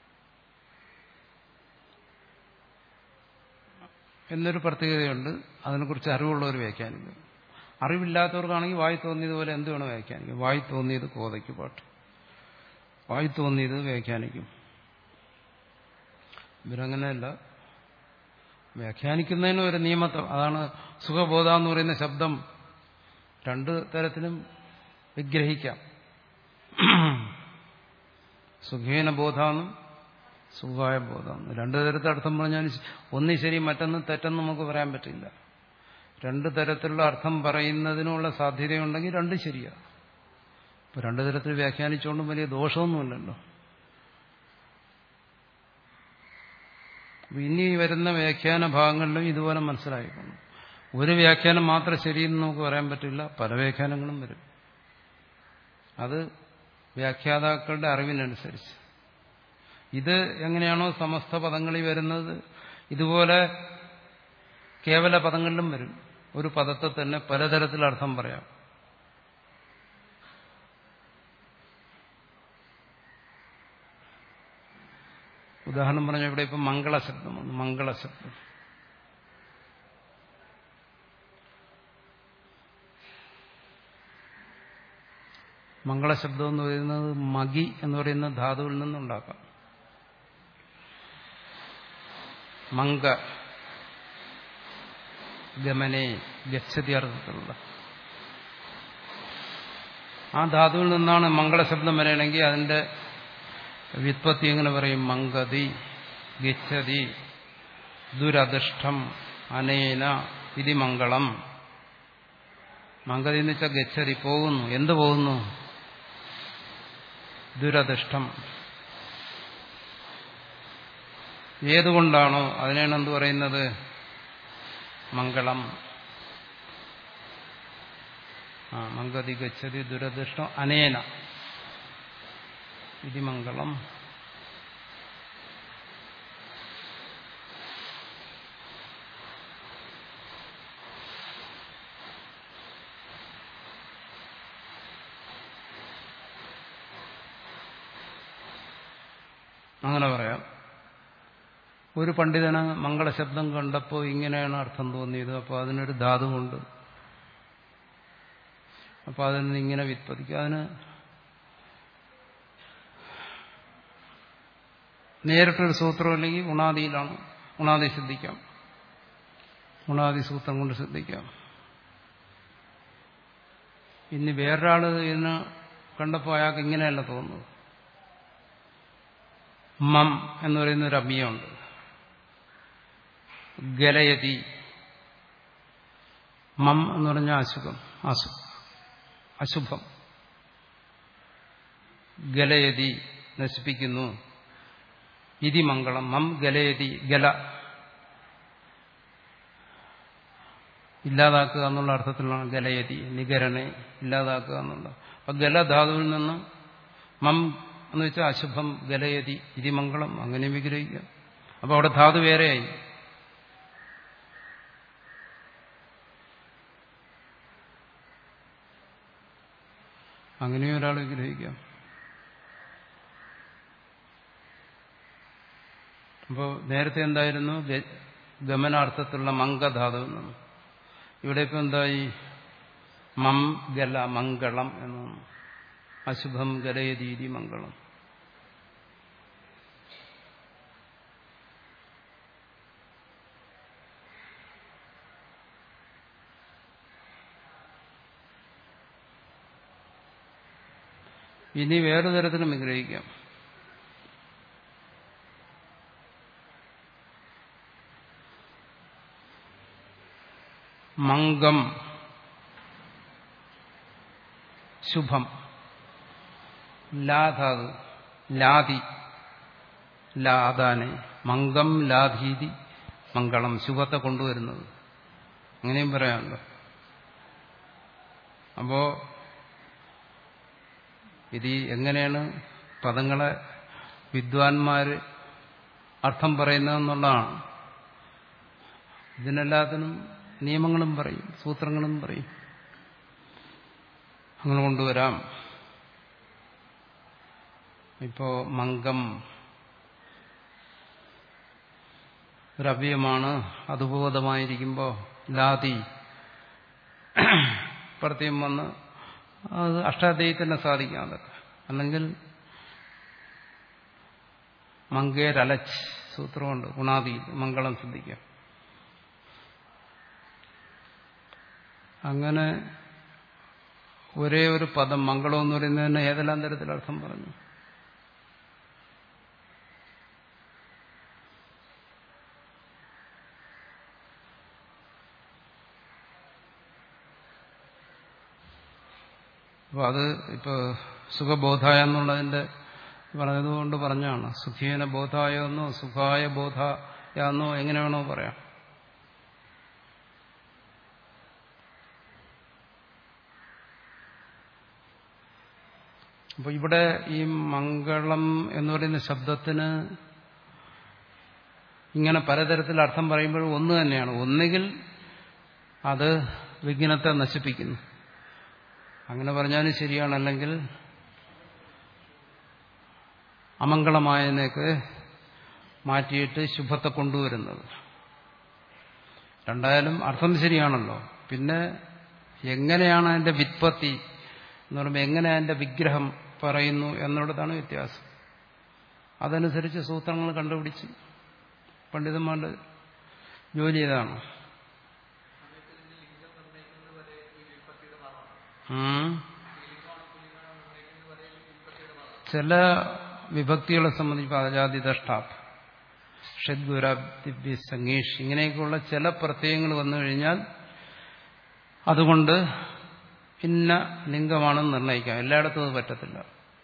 എന്നൊരു പ്രത്യേകതയുണ്ട്. അതിനെക്കുറിച്ച് അറിവുള്ളവർ വ്യാഖ്യാനിക്കും. അറിവില്ലാത്തവർക്കാണെങ്കിൽ വായി തോന്നിയതുപോലെ എന്ത് വേണം വ്യാഖ്യാനിക്കും. വായി തോന്നിയത് കോതയ്ക്ക് പാട്ട്, വായി തോന്നിയത് വ്യാഖ്യാനിക്കും. ഇവരങ്ങനെയല്ല, വ്യാഖ്യാനിക്കുന്നതിന് ഒരു നിയമത്തെ, അതാണ് സുഖബോധ എന്ന് പറയുന്ന ശബ്ദം രണ്ട് തരത്തിലും വിഗ്രഹിക്കാം. സുഖേന ബോധാന്നും സുഖായ ബോധാന്നും രണ്ടു തരത്തിൽ അർത്ഥം പറഞ്ഞാൽ ഒന്നി ശരി മറ്റൊന്ന് തെറ്റെന്ന് നമുക്ക് പറയാൻ പറ്റില്ല. രണ്ടു തരത്തിലുള്ള അർത്ഥം പറയുന്നതിനുള്ള സാധ്യതയുണ്ടെങ്കിൽ രണ്ടും ശരിയാണ്. ഇപ്പൊ രണ്ടു തരത്തിൽ വ്യാഖ്യാനിച്ചുകൊണ്ടും വലിയ ദോഷമൊന്നുമില്ലല്ലോ. ഇനി വരുന്ന വ്യാഖ്യാന ഭാഗങ്ങളിലും ഇതുപോലെ മനസ്സിലായിക്കണം. ഒരു വ്യാഖ്യാനം മാത്രം ശരിയെന്ന് നമുക്ക് പറയാൻ പറ്റില്ല, പല വ്യാഖ്യാനങ്ങളും വരും. അത് വ്യാഖ്യാതാക്കളുടെ അറിവിനനുസരിച്ച്. ഇത് എങ്ങനെയാണോ സമസ്ത പദങ്ങളിൽ വരുന്നത്, ഇതുപോലെ കേവല പദങ്ങളിലും വരും. ഒരു പദത്തെ തന്നെ പലതരത്തിൽ അർത്ഥം പറയാം. ഉദാഹരണം പറഞ്ഞ ഇവിടെ ഇപ്പം മംഗളശബ്ദം വന്നു. മംഗളശബ്ദം മംഗളശബ്ദം എന്ന് പറയുന്നത് മഗി എന്ന് പറയുന്ന ധാതുവിൽ നിന്നുണ്ടാക്കാം. മംഗ ഗമനെ ഗച്ഛതി അർത്ഥത്തിലുള്ള ആ ധാതുവിൽ നിന്നാണ് മംഗളശബ്ദം വരണമെങ്കിൽ അതിന്റെ വ്യുത്പത്തി എങ്ങനെ പറയും? മംഗതി ഗച്ഛതി ദുരധിഷ്ഠം അനേന ഇതി മംഗളം. മംഗതി എന്ന് വെച്ചാൽ ഗച്ഛതി പോകുന്നു. എന്ത് പോകുന്നു? ദുരധിഷ്ഠം. ഏതുകൊണ്ടാണോ അതിനാണ് എന്ത് പറയുന്നത്? മംഗളം. ആ മംഗതി ഗച്ഛതി ദുരധിഷ്ഠം അനേന ഇതി മംഗളം. അങ്ങനെ പറയാം. ഒരു പണ്ഡിതന് മംഗളശബ്ദം കണ്ടപ്പോൾ ഇങ്ങനെയാണ് അർത്ഥം തോന്നിയത്. അപ്പോൾ അതിനൊരു ധാതുവുണ്ട്. അപ്പോൾ അതിൽ നിന്ന് ഇങ്ങനെ വ്യുത്പത്തിക്കുക. അതിന് നേരിട്ടൊരു സൂത്രം അല്ലെങ്കിൽ ഉണാദിയിലാണ്. ഉണാദി ശ്രദ്ധിക്കാം. ഉണാദി സൂത്രം കൊണ്ട് ശ്രദ്ധിക്കാം. ഇനി വേറൊരാൾ ഇതിന് കണ്ടപ്പോൾ അയാൾക്ക് ഇങ്ങനെയല്ല തോന്നുന്നത്. മം എന്ന് പറയുന്ന ഒരു അഭിയുണ്ട്. ഗലയതി. മം എന്ന് പറഞ്ഞാൽ അശുഭം, അശു അശുഭം. ഗലയതി നശിപ്പിക്കുന്നു. ഇതി മംഗളം. മം ഗലയതി. ഗല ഇല്ലാതാക്കുക എന്നുള്ള അർത്ഥത്തിലാണ് ഗലയതി. നികരണെ ഇല്ലാതാക്കുക എന്നുള്ള. അപ്പൊ ഗലധാതുവിൽ നിന്ന് മം എന്ന് വെച്ചാൽ അശുഭം ഗലയതി ഇതി മംഗളം. അങ്ങനെ വിഗ്രഹിക്കാം. അപ്പൊ അവിടെ ധാതു വേറെയായി. അങ്ങനെയും ഒരാൾ വിഗ്രഹിക്കാം. അപ്പോൾ നേരത്തെ എന്തായിരുന്നു? ഗമനാർത്ഥത്തിലുള്ള മംഗധാതുവിൽ നിന്ന്. ഇവിടെ ഇപ്പം എന്തായി? മം ഗല മംഗളം എന്നാണ്. അശുഭം ഗലയതീതി മംഗളം. ഇനി വേറെ തരത്തിലും വിഗ്രഹിക്കാം. മംഗം ശുഭം. ലാധാതു ലാതി ലാദാനെ മംഗം ലാധീതി മംഗളം. ശുഭത്തെ കൊണ്ടുവരുന്നത്. അങ്ങനെയും പറയാമല്ലോ. അപ്പോ ഇത് എങ്ങനെയാണ് പദങ്ങളെ വിദ്വാൻമാര് അർത്ഥം പറയുന്നതെന്നുള്ളതാണ്. ഇതിനെല്ലാത്തിനും നിയമങ്ങളും പറയും, സൂത്രങ്ങളും പറയും. അങ്ങനെ കൊണ്ടുവരാം. ഇപ്പോ മംഗം ഒരവ്യമാണ്. അതുബോധമായിരിക്കുമ്പോൾ ലാതി പ്രത്യം വന്ന് അത് അഷ്ടാധ്യായി തന്നെ സാധിക്കാം. അതൊക്കെ അല്ലെങ്കിൽ മങ്കേരലച്ച് സൂത്രമുണ്ട് ഗുണാദി മംഗളം സിദ്ധിക്കാം. അങ്ങനെ ഒരേ ഒരു പദം മംഗളം എന്ന് പറയുന്നതിന് ഏതെല്ലാം തരത്തിൽ അർത്ഥം പറഞ്ഞു? അപ്പോൾ അത് ഇപ്പോൾ സുഖബോധായ എന്നുള്ളതിൻ്റെ പറഞ്ഞതുകൊണ്ട് പറഞ്ഞാണ്. സുഖീന ബോധായ എന്നോ സുഖായ ബോധായ എന്നോ എങ്ങനെ വേണോ പറയാം. അപ്പോൾ ഇവിടെ ഈ മംഗളം എന്ന് പറയുന്ന ശബ്ദത്തിന് ഇങ്ങനെ പലതരത്തിൽ അർത്ഥം പറയുമ്പോൾ ഒന്ന് തന്നെയാണ്. ഒന്നുകിൽ അത് വിഘ്നത്തെ നശിപ്പിക്കുന്നു, അങ്ങനെ പറഞ്ഞാലും ശരിയാണ്. അല്ലെങ്കിൽ അമംഗളമായതിനൊക്കെ മാറ്റിയിട്ട് ശുഭത്തെ കൊണ്ടുവരുന്നത്. രണ്ടായാലും അർത്ഥം ശരിയാണല്ലോ. പിന്നെ എങ്ങനെയാണ് അതിന്റെ വിത്പത്തി എന്ന് പറയുമ്പോൾ എങ്ങനെ അതിന്റെ വിഗ്രഹം പറയുന്നു എന്നുള്ളതാണ് വ്യത്യാസം. അതനുസരിച്ച് സൂത്രങ്ങൾ കണ്ടുപിടിച്ച് പണ്ഡിതന്മാരുടെ ജോലി ഇതാണ്. ചില വിഭക്തികളെ സംബന്ധിച്ച് അജാതി ദഷ്ടാപ് ഷഡ്ഗുരാബ്ദിഭ്യ സംഗീഷ് ഇങ്ങനെയൊക്കെയുള്ള ചില പ്രത്യയങ്ങൾ വന്നു കഴിഞ്ഞാൽ അതുകൊണ്ട് ഇന്ന ലിംഗമാണെന്ന് നിർണ്ണയിക്കാം. എല്ലായിടത്തും അത് പറ്റത്തില്ല.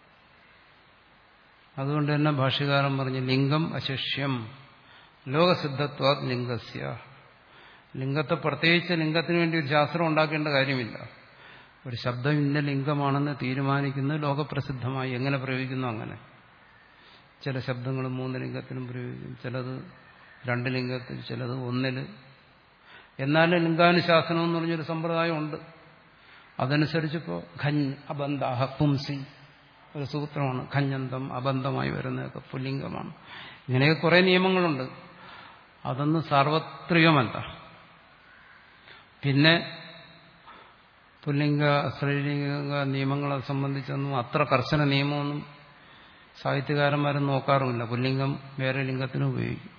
അതുകൊണ്ട് തന്നെ ഭാഷ്യകാരൻ പറഞ്ഞ് ലിംഗം അശിഷ്യം ലോകസിദ്ധത്വാ ലിംഗസ്യ. ലിംഗത്തെ പ്രത്യേകിച്ച് ലിംഗത്തിന് വേണ്ടി ഒരു ശാസ്ത്രം ഉണ്ടാക്കേണ്ട കാര്യമില്ല. ഒരു ശബ്ദം ഇന്ന ലിംഗമാണെന്ന് തീരുമാനിക്കുന്നത് ലോകപ്രസിദ്ധമായി. എങ്ങനെ പ്രയോഗിക്കുന്നു അങ്ങനെ. ചില ശബ്ദങ്ങൾ മൂന്ന് ലിംഗത്തിലും പ്രയോഗിക്കും, ചിലത് രണ്ട് ലിംഗത്തിൽ, ചിലത് ഒന്നിൽ. എന്നാലും ലിംഗാനുശാസനം എന്ന് പറഞ്ഞൊരു സമ്പ്രദായമുണ്ട്. അതനുസരിച്ചിപ്പോൾ ഖഞ്ഞ് അബന്ധാഹ പുംസി ഒരു സൂത്രമാണ്. ഖഞ്ഞന്തം അബന്ധമായി വരുന്നതൊക്കെ പുല്ലിംഗമാണ്. ഇങ്ങനെയൊക്കെ കുറേ നിയമങ്ങളുണ്ട്. അതൊന്നും സാർവത്രികമല്ല. പിന്നെ പുല്ലിംഗ സ്ത്രീലിംഗ നിയമങ്ങളെ സംബന്ധിച്ചൊന്നും അത്ര കർശന നിയമമൊന്നും സാഹിത്യകാരന്മാരും നോക്കാറുമില്ല. പുല്ലിംഗം വേറെ ലിംഗത്തിന് ഉപയോഗിക്കും.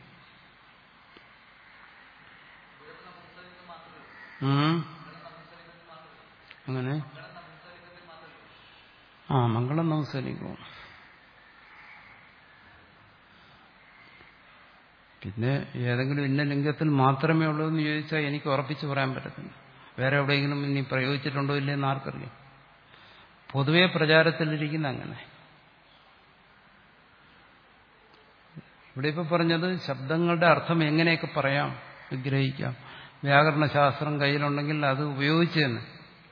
അങ്ങനെ ആ മംഗളം നമസ്കരിക്കും. പിന്നെ ഏതെങ്കിലും ഇന്ന ലിംഗത്തിൽ മാത്രമേ ഉള്ളൂ എന്ന് ചോദിച്ചാൽ എനിക്ക് ഉറപ്പിച്ച് പറയാൻ പറ്റത്തില്ല. വേറെ എവിടെയെങ്കിലും ഇനി പ്രയോഗിച്ചിട്ടുണ്ടോ ഇല്ലെന്ന് ആർക്കറിയാം. പൊതുവെ പ്രചാരത്തിലിരിക്കുന്ന അങ്ങനെ. ഇവിടെ ഇപ്പോൾ പറഞ്ഞത് ശബ്ദങ്ങളുടെ അർത്ഥം എങ്ങനെയൊക്കെ പറയാം, വിഗ്രഹിക്കാം. വ്യാകരണശാസ്ത്രം കയ്യിലുണ്ടെങ്കിൽ അത് ഉപയോഗിച്ച് തന്നെ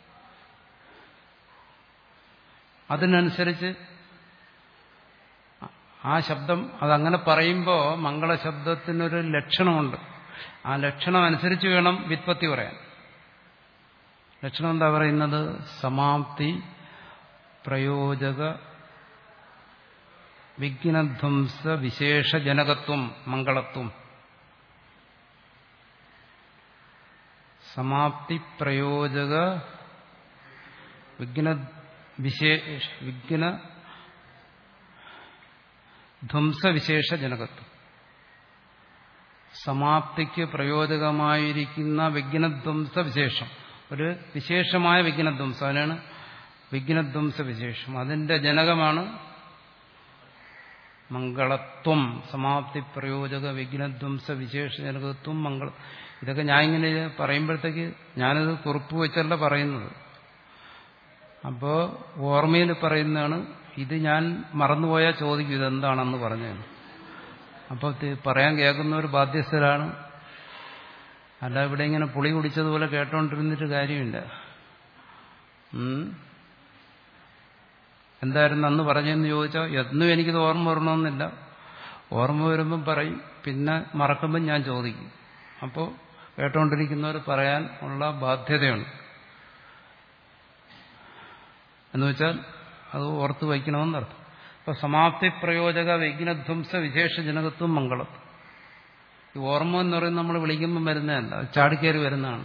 അതിനനുസരിച്ച് ആ ശബ്ദം അതങ്ങനെ പറയുമ്പോൾ മംഗളശബ്ദത്തിനൊരു ലക്ഷണമുണ്ട്. ആ ലക്ഷണം അനുസരിച്ച് വേണം വ്യുത്പത്തി പറയാൻ. ലക്ഷണം എന്താ പറയുന്നത്? സമാപ്തി പ്രയോജക വിഘ്നധ്വംസ വിശേഷജനകത്വം മംഗളത്വം. സമാപ്തി പ്രയോജക വിഘ്ന വിശേഷ വിഘ്ന ധ്വംസവിശേഷജനകത്വം. സമാപ്തിക്ക് പ്രയോജകമായിരിക്കുന്ന വിഘ്നധ്വംസ വിശേഷം, ഒരു വിശേഷമായ വിഘ്നധ്വംസം, അതിനാണ് വിഘ്നധ്വംസ വിശേഷം. അതിന്റെ ജനകമാണ് മംഗളത്വം. സമാപ്തി പ്രയോജക വിഘ്നധ്വംസ വിശേഷജനകത്വം മംഗളം. ഇതൊക്കെ ഞാൻ ഇങ്ങനെ പറയുമ്പോഴത്തേക്ക് ഞാനത് കുറിപ്പ് വെച്ചല്ല പറയുന്നത്. അപ്പോൾ ഓർമ്മയിൽ പറയുന്നതാണ്. ഇത് ഞാൻ മറന്നുപോയാൽ ചോദിക്കും ഇതെന്താണെന്ന് പറഞ്ഞത്. അപ്പോൾ പറയാൻ കേൾക്കുന്നവർ ബാധ്യസ്ഥരാണ്. അല്ല ഇവിടെ ഇങ്ങനെ പുളി കുടിച്ചതുപോലെ കേട്ടോണ്ടിരുന്നിട്ട് കാര്യമില്ല. എന്തായിരുന്നു അന്ന് പറഞ്ഞതെന്ന് ചോദിച്ചാൽ എന്നും എനിക്കിത് ഓർമ്മ വരണമെന്നില്ല. ഓർമ്മ വരുമ്പം പറയും, പിന്നെ മറക്കുമ്പം ഞാൻ ചോദിക്കും. അപ്പോൾ കേട്ടോണ്ടിരിക്കുന്നവർ പറയാൻ ഉള്ള ബാധ്യതയുണ്ട്. എന്നുവെച്ചാൽ അത് ഓർത്തു വയ്ക്കണമെന്നർത്ഥം. അപ്പൊ സമാപ്തി പ്രയോജക വിഘ്നധ്വംസ വിശേഷജനകത്വം മംഗളത്വം. ഈ ഓർമ്മ എന്ന് പറയുന്നത് നമ്മൾ വിളിക്കുമ്പം വരുന്നതല്ല, അത് ചാടിക്കയറി വരുന്നതാണ്.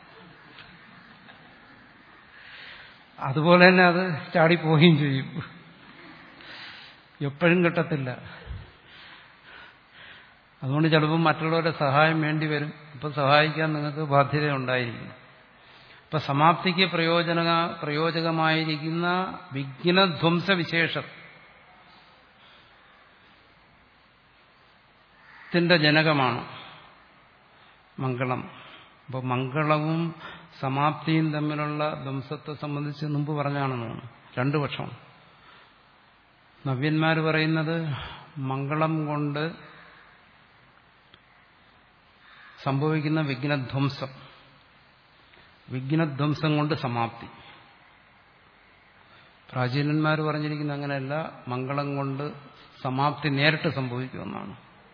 അതുപോലെ തന്നെ അത് ചാടിപ്പോവുകയും ചെയ്യും, എപ്പോഴും കിട്ടത്തില്ല. അതുകൊണ്ട് ചിലപ്പോൾ മറ്റുള്ളവരുടെ സഹായം വേണ്ടി വരും. അപ്പോൾ സഹായിക്കാൻ നിങ്ങൾക്ക് ബാധ്യത ഉണ്ടായിരിക്കും. അപ്പൊ സമാപ്തിക്ക് പ്രയോജന പ്രയോജകമായിരിക്കുന്ന വിഘ്നധ്വംസ വിശേഷത്തിന്റെ ജനകമാണ് മംഗളം. അപ്പോൾ മംഗളവും സമാപ്തിയും തമ്മിലുള്ള ധ്വംസത്തെ സംബന്ധിച്ച് മുമ്പ് പറഞ്ഞാണെന്ന് തോന്നുന്നു. രണ്ടു പക്ഷം. നവ്യന്മാർ പറയുന്നത് മംഗളം കൊണ്ട് സംഭവിക്കുന്ന വിഘ്നധ്വംസം, വിഘ്നധ്വംസം കൊണ്ട് സമാപ്തി. പ്രാചീനന്മാർ പറഞ്ഞിരിക്കുന്ന അങ്ങനെയല്ല, മംഗളം കൊണ്ട് സമാപ്തി നേരിട്ട് സംഭവിക്കുമെന്നാണ്.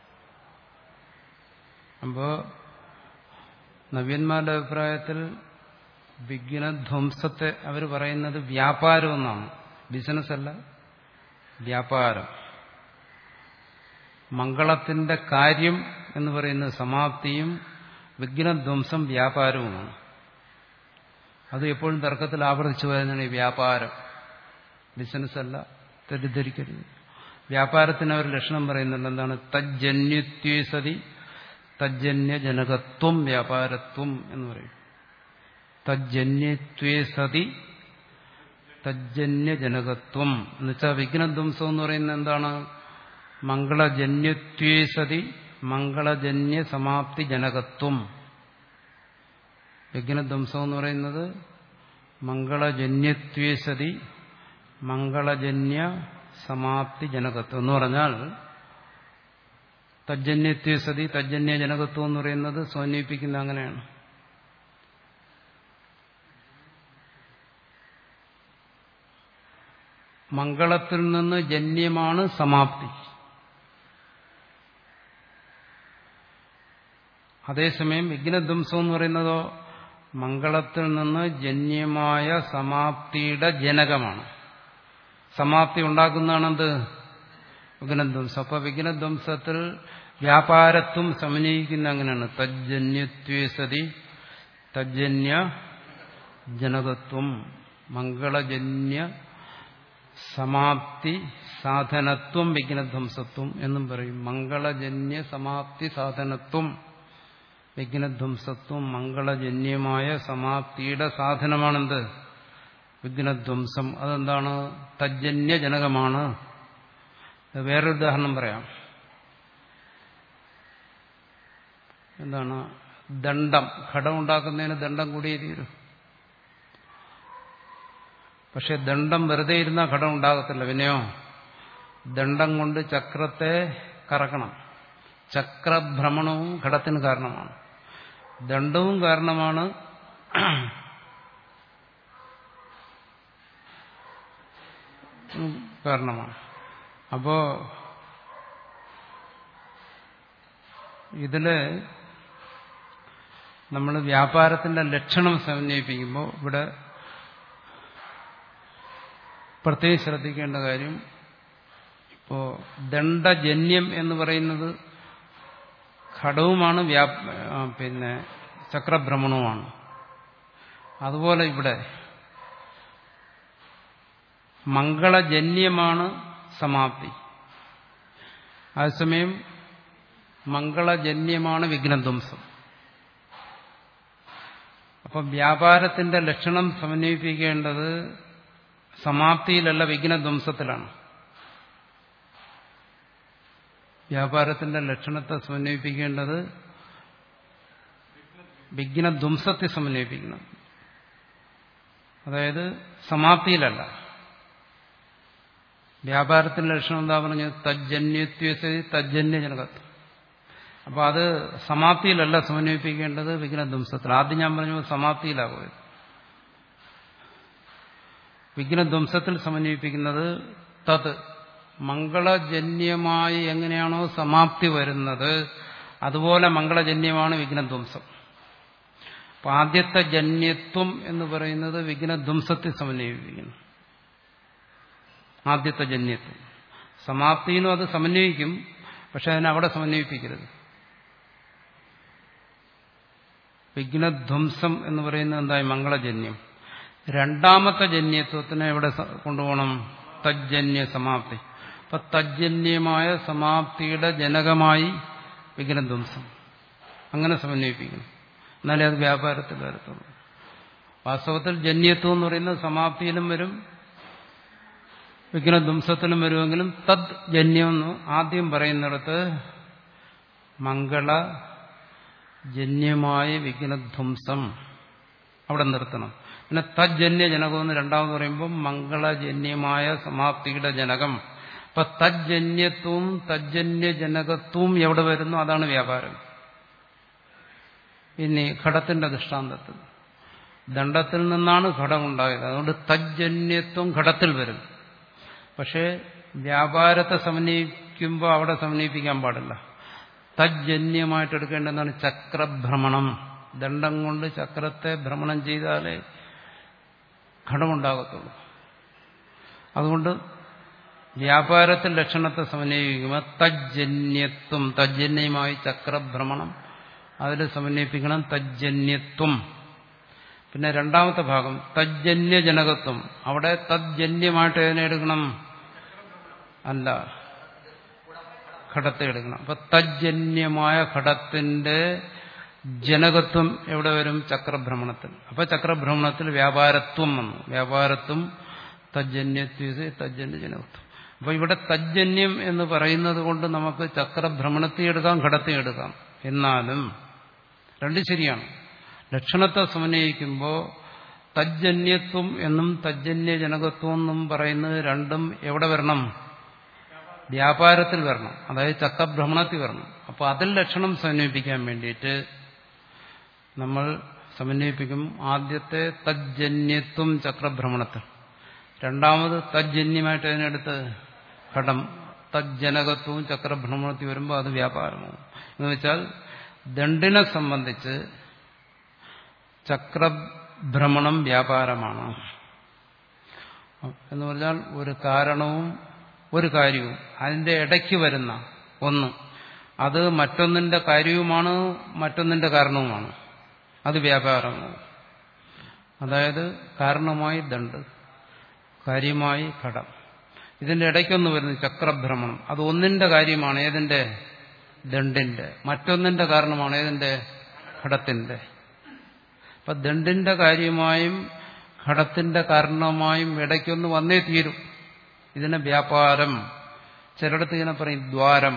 അപ്പോൾ നവ്യന്മാരുടെ അഭിപ്രായത്തിൽ വിഘ്നധ്വംസത്തെ അവർ പറയുന്നത് വ്യാപാരം എന്നാണ്. ബിസിനസ് അല്ല, വ്യാപാരം. മംഗളത്തിന്റെ കാര്യം എന്ന് പറയുന്നത് സമാപ്തിയും വിഘ്നധ്വംസം വ്യാപാരവുമാണ്. അത് എപ്പോഴും തർക്കത്തിൽ ആവർത്തിച്ചു വരുന്നതാണ് ഈ വ്യാപാരം. ബിസിനസ് അല്ല, തെറ്റിദ്ധരിക്കരുത്. വ്യാപാരത്തിന് അവർ ലക്ഷണം പറയുന്നുണ്ട്. എന്താണ്? തജ്ജന്യത്വേ സതി തജ്ജന്യജനകത്വം വ്യാപാരത്വം എന്ന് പറയും. തജ്ജന്യത്വേ സതി തജ്ജന്യജനകത്വം എന്ന് വെച്ചാൽ വിഘ്നധ്വംസം എന്ന് പറയുന്നത് എന്താണ്? മംഗളജന്യത്വേ സതി മംഗളജന്യ സമാപ്തി ജനകത്വം. വിഘ്നധ്വംസം എന്ന് പറയുന്നത് മംഗളജന്യത്വേ സതി മംഗളജന്യ സമാപ്തി ജനകത്വം എന്ന് പറഞ്ഞാൽ തജ്ജന്യത്വേ സതി തജ്ജന്യ ജനകത്വം എന്ന് പറയുന്നത് സമന്വയിപ്പിക്കുന്ന അങ്ങനെയാണ്. മംഗളത്തിൽ നിന്ന് ജന്യമാണ് സമാപ്തി. അതേസമയം വിഘ്നധ്വംസം എന്ന് പറയുന്നതോ മംഗളത്തിൽ നിന്ന് ജന്യമായ സമാപ്തിയുടെ ജനകമാണ്. സമാപ്തി ഉണ്ടാക്കുന്നതാണെന്ത്? വിഘ്നധ്വംസം. അപ്പൊ വിഘ്നധ്വംസത്തിൽ വ്യാപാരത്വം സമന്വയിക്കുന്ന അങ്ങനെയാണ്. തജ്ജന്യത്വേ സതി തജ്ജന്യ ജനകത്വം. മംഗളജന്യ സമാപ്തി സാധനത്വം വിഘ്നധ്വംസത്വം എന്നും പറയും. മംഗളജന്യ സമാപ്തി സാധനത്വം വിഘ്നധ്വംസത്വം. മംഗളജന്യമായ സമാപ്തിയുടെ സാധനമാണെന്ത്? വിഘ്നധ്വംസം. അതെന്താണ്? തജ്ജന്യ ജനകമാണ്. വേറൊരു ഉദാഹരണം പറയാം. എന്താണ്? ദണ്ഡം. ഘടം ഉണ്ടാക്കുന്നതിന് ദണ്ഡം കൂടിയേ തീരും. പക്ഷെ ദണ്ഡം വെറുതെ ഇരുന്നാൽ ഘടം ഉണ്ടാകത്തില്ല. പിന്നെയോ ദണ്ഡം കൊണ്ട് ചക്രത്തെ കറക്കണം. ചക്രഭ്രമണവും ഘടത്തിന് കാരണമാണ്. ദണ്ഡവും കാരണമാണ്, കാരണമാണ്. അപ്പോ ഇതില് നമ്മൾ വ്യാപാരത്തിന്റെ ലക്ഷണം സമന്വയിപ്പിക്കുമ്പോൾ ഇവിടെ പ്രത്യേകം ശ്രദ്ധിക്കേണ്ട കാര്യം, ഇപ്പോ ദണ്ഡജന്യം എന്ന് പറയുന്നത് ഘടവുമാണ്, പിന്നെ ചക്രഭ്രമണവുമാണ്. അതുപോലെ ഇവിടെ മംഗളജന്യമാണ് സമാപ്തി, അതേസമയം മംഗളജന്യമാണ് വിഘ്നധ്വംസം. അപ്പം വ്യാപാരത്തിന്റെ ലക്ഷണം സമന്വയിപ്പിക്കേണ്ടത് സമാപ്തിയിലല്ല, വിഘ്നധ്വംസത്തിലാണ്. വ്യാപാരത്തിന്റെ ലക്ഷണത്തെ സമന്വയിപ്പിക്കേണ്ടത് വിഘ്നധ്വംസത്തെ സമന്വയിപ്പിക്കണം. അതായത് സമാപ്തിയിലല്ല. വ്യാപാരത്തിന്റെ ലക്ഷണം എന്താ പറഞ്ഞത്? തജ്ജന്യത്വസതി തജ്ജന്യജനകത്വം. അപ്പൊ അത് സമാപ്തിയിലല്ല സമന്വയിപ്പിക്കേണ്ടത്, വിഘ്നധ്വംസത്തിൽ. ആദ്യം ഞാൻ പറഞ്ഞു സമാപ്തിയിലാണ് പോയത്. വിഘ്നധ്വംസത്തിൽ സമന്വയിപ്പിക്കുന്നത് തത് മംഗളജന്യമായി എങ്ങനെയാണോ സമാപ്തി വരുന്നത് അതുപോലെ മംഗളജന്യമാണ് വിഘ്നധ്വംസം. അപ്പൊ ആദ്യത്തെ ജന്യത്വം എന്ന് പറയുന്നത് വിഘ്നധ്വംസത്തിൽ സമന്വയിപ്പിക്കുന്നു. ആദ്യത്തെ ജന്യത്വം സമാപ്തിയിലും അത് സമന്വയിക്കും, പക്ഷെ അതിനെ അവിടെ സമന്വയിപ്പിക്കരുത്. വിഘ്നധ്വംസം എന്ന് പറയുന്നത് എന്തായി? മംഗളജന്യം. രണ്ടാമത്തെ ജന്യത്വത്തിനെ എവിടെ കൊണ്ടുപോകണം? തജ്ജന്യ സമാപ്തി. അപ്പൊ തജ്ജന്യമായ സമാപ്തിയുടെ ജനകമായി വിഘ്നധ്വംസം. അങ്ങനെ സമന്വയിപ്പിക്കണം, എന്നാലേ അത് വ്യാപാരത്തിൽ വരത്തുള്ളൂ. വാസ്തവത്തിൽ ജന്യത്വം എന്ന് പറയുന്നത് സമാപ്തിയിലും വരും വിഘ്നധ്വംസത്തിലും വരുമെങ്കിലും തദ് ജന്യം എന്ന് ആദ്യം പറയുന്നിടത്ത് മംഗളജന്യമായ വിഘ്നധ്വംസം അവിടെ നിർത്തണം. പിന്നെ തജ്ജന്യ ജനകമെന്ന് രണ്ടാമത് പറയുമ്പോൾ മംഗളജന്യമായ സമാപ്തിയുടെ ജനകം. അപ്പൊ തജ്ജന്യത്വവും തജ്ജന്യജനകത്വവും എവിടെ വരുന്നു അതാണ് വ്യാപാരം. ഇനി ഘടത്തിന്റെ ദൃഷ്ടാന്തത്തിൽ ദണ്ഡത്തിൽ നിന്നാണ് ഘടമുണ്ടായത്, അതുകൊണ്ട് തജ്ജന്യത്വം ഘടത്തിൽ വരും. പക്ഷേ വ്യാപാരത്തെ സമന്വയിക്കുമ്പോൾ അവിടെ സമന്വയിപ്പിക്കാൻ പാടില്ല. തജ്ജന്യമായിട്ട് എടുക്കേണ്ടതാണ് ചക്രഭ്രമണം. ദണ്ഡം കൊണ്ട് ചക്രത്തെ ഭ്രമണം ചെയ്താലേ ഘടമുണ്ടാകത്തുള്ളൂ. അതുകൊണ്ട് വ്യാപാരത്തിൽ ലക്ഷണത്തെ സമന്വയിപ്പിക്കുമ്പോൾ തജ്ജന്യത്വം, തജ്ജന്യമായി ചക്രഭ്രമണം, അതിൽ സമന്വയിപ്പിക്കണം തജ്ജന്യത്വം. പിന്നെ രണ്ടാമത്തെ ഭാഗം തജ്ജന്യജനകത്വം, അവിടെ തജ്ജന്യമായിട്ട് ഏതിനെ എടുക്കണം? അല്ല, ഘടത്തെ എടുക്കണം. അപ്പൊ തജ്ജന്യമായ ഘടത്തിന്റെ ജനകത്വം എവിടെ വരും? ചക്രഭ്രമണത്തിൽ. അപ്പൊ ചക്രഭ്രമണത്തിൽ വ്യാപാരത്വം വന്നു. വ്യാപാരത്വം തജ്ജന്യത്വ തജ്ജന്യജനകത്വം. അപ്പൊ ഇവിടെ തജ്ജന്യം എന്ന് പറയുന്നത് കൊണ്ട് നമുക്ക് ചക്രഭ്രമണത്തെ എടുക്കാം, ഘടത്തെ എടുക്കാം. എന്നാലും രണ്ടും ശരിയാണ്. ലക്ഷണത്തെ സമന്വയിക്കുമ്പോൾ തജ്ജന്യത്വം എന്നും തജ്ജന്യജനകത്വം എന്നും പറയുന്നത് രണ്ടും എവിടെ വരണം? വ്യാപാരത്തിൽ വരണം, അതായത് ചക്രഭ്രമണത്തിൽ വരണം. അപ്പോൾ അതിൽ ലക്ഷണം സമന്വയിപ്പിക്കാൻ വേണ്ടിയിട്ട് നമ്മൾ സമന്വയിപ്പിക്കും ആദ്യത്തെ തജ്ജന്യത്വം ചക്രഭ്രമണത്തിൽ, രണ്ടാമത് തജ്ജന്യമായിട്ട് അതിനടുത്ത് ഘടം തജ്ജനകത്വവും ചക്രഭ്രമണത്തിൽ വരുമ്പോൾ അത് വ്യാപാരമാകും. എന്ന് വെച്ചാൽ ദണ്ഡിനെ സംബന്ധിച്ച് ചക്രഭ്രമണം വ്യാപാരമാണ് എന്ന് പറഞ്ഞാൽ ഒരു കാരണവും ഒരു കാര്യവും അതിന്റെ ഇടയ്ക്ക് വരുന്ന ഒന്ന്, അത് മറ്റൊന്നിന്റെ കാര്യവുമാണ്, മറ്റൊന്നിന്റെ കാരണവുമാണ്, അത് വ്യാപാരമാണ്. അതായത് കാരണമായി ദണ്ഡ്, കാര്യമായി ഘടം, ഇതിന്റെ ഇടയ്ക്കൊന്ന് വരുന്നു ചക്രഭ്രമണം. അത് ഒന്നിന്റെ കാര്യമാണ്, ഏതിന്റെ? ദണ്ഡിന്റെ. മറ്റൊന്നിന്റെ കാരണമാണ്, ഏതിന്റെ? ഘടത്തിന്റെ. അപ്പൊ ദണ്ഡിന്റെ കാര്യമായും ഘടത്തിന്റെ കാരണമായും ഇടയ്ക്കൊന്ന് വന്നേ തീരും. ഇതിനെ വ്യാപാരം. ചിലയിടത്ത് ഇങ്ങനെ പറയും ദ്വാരം,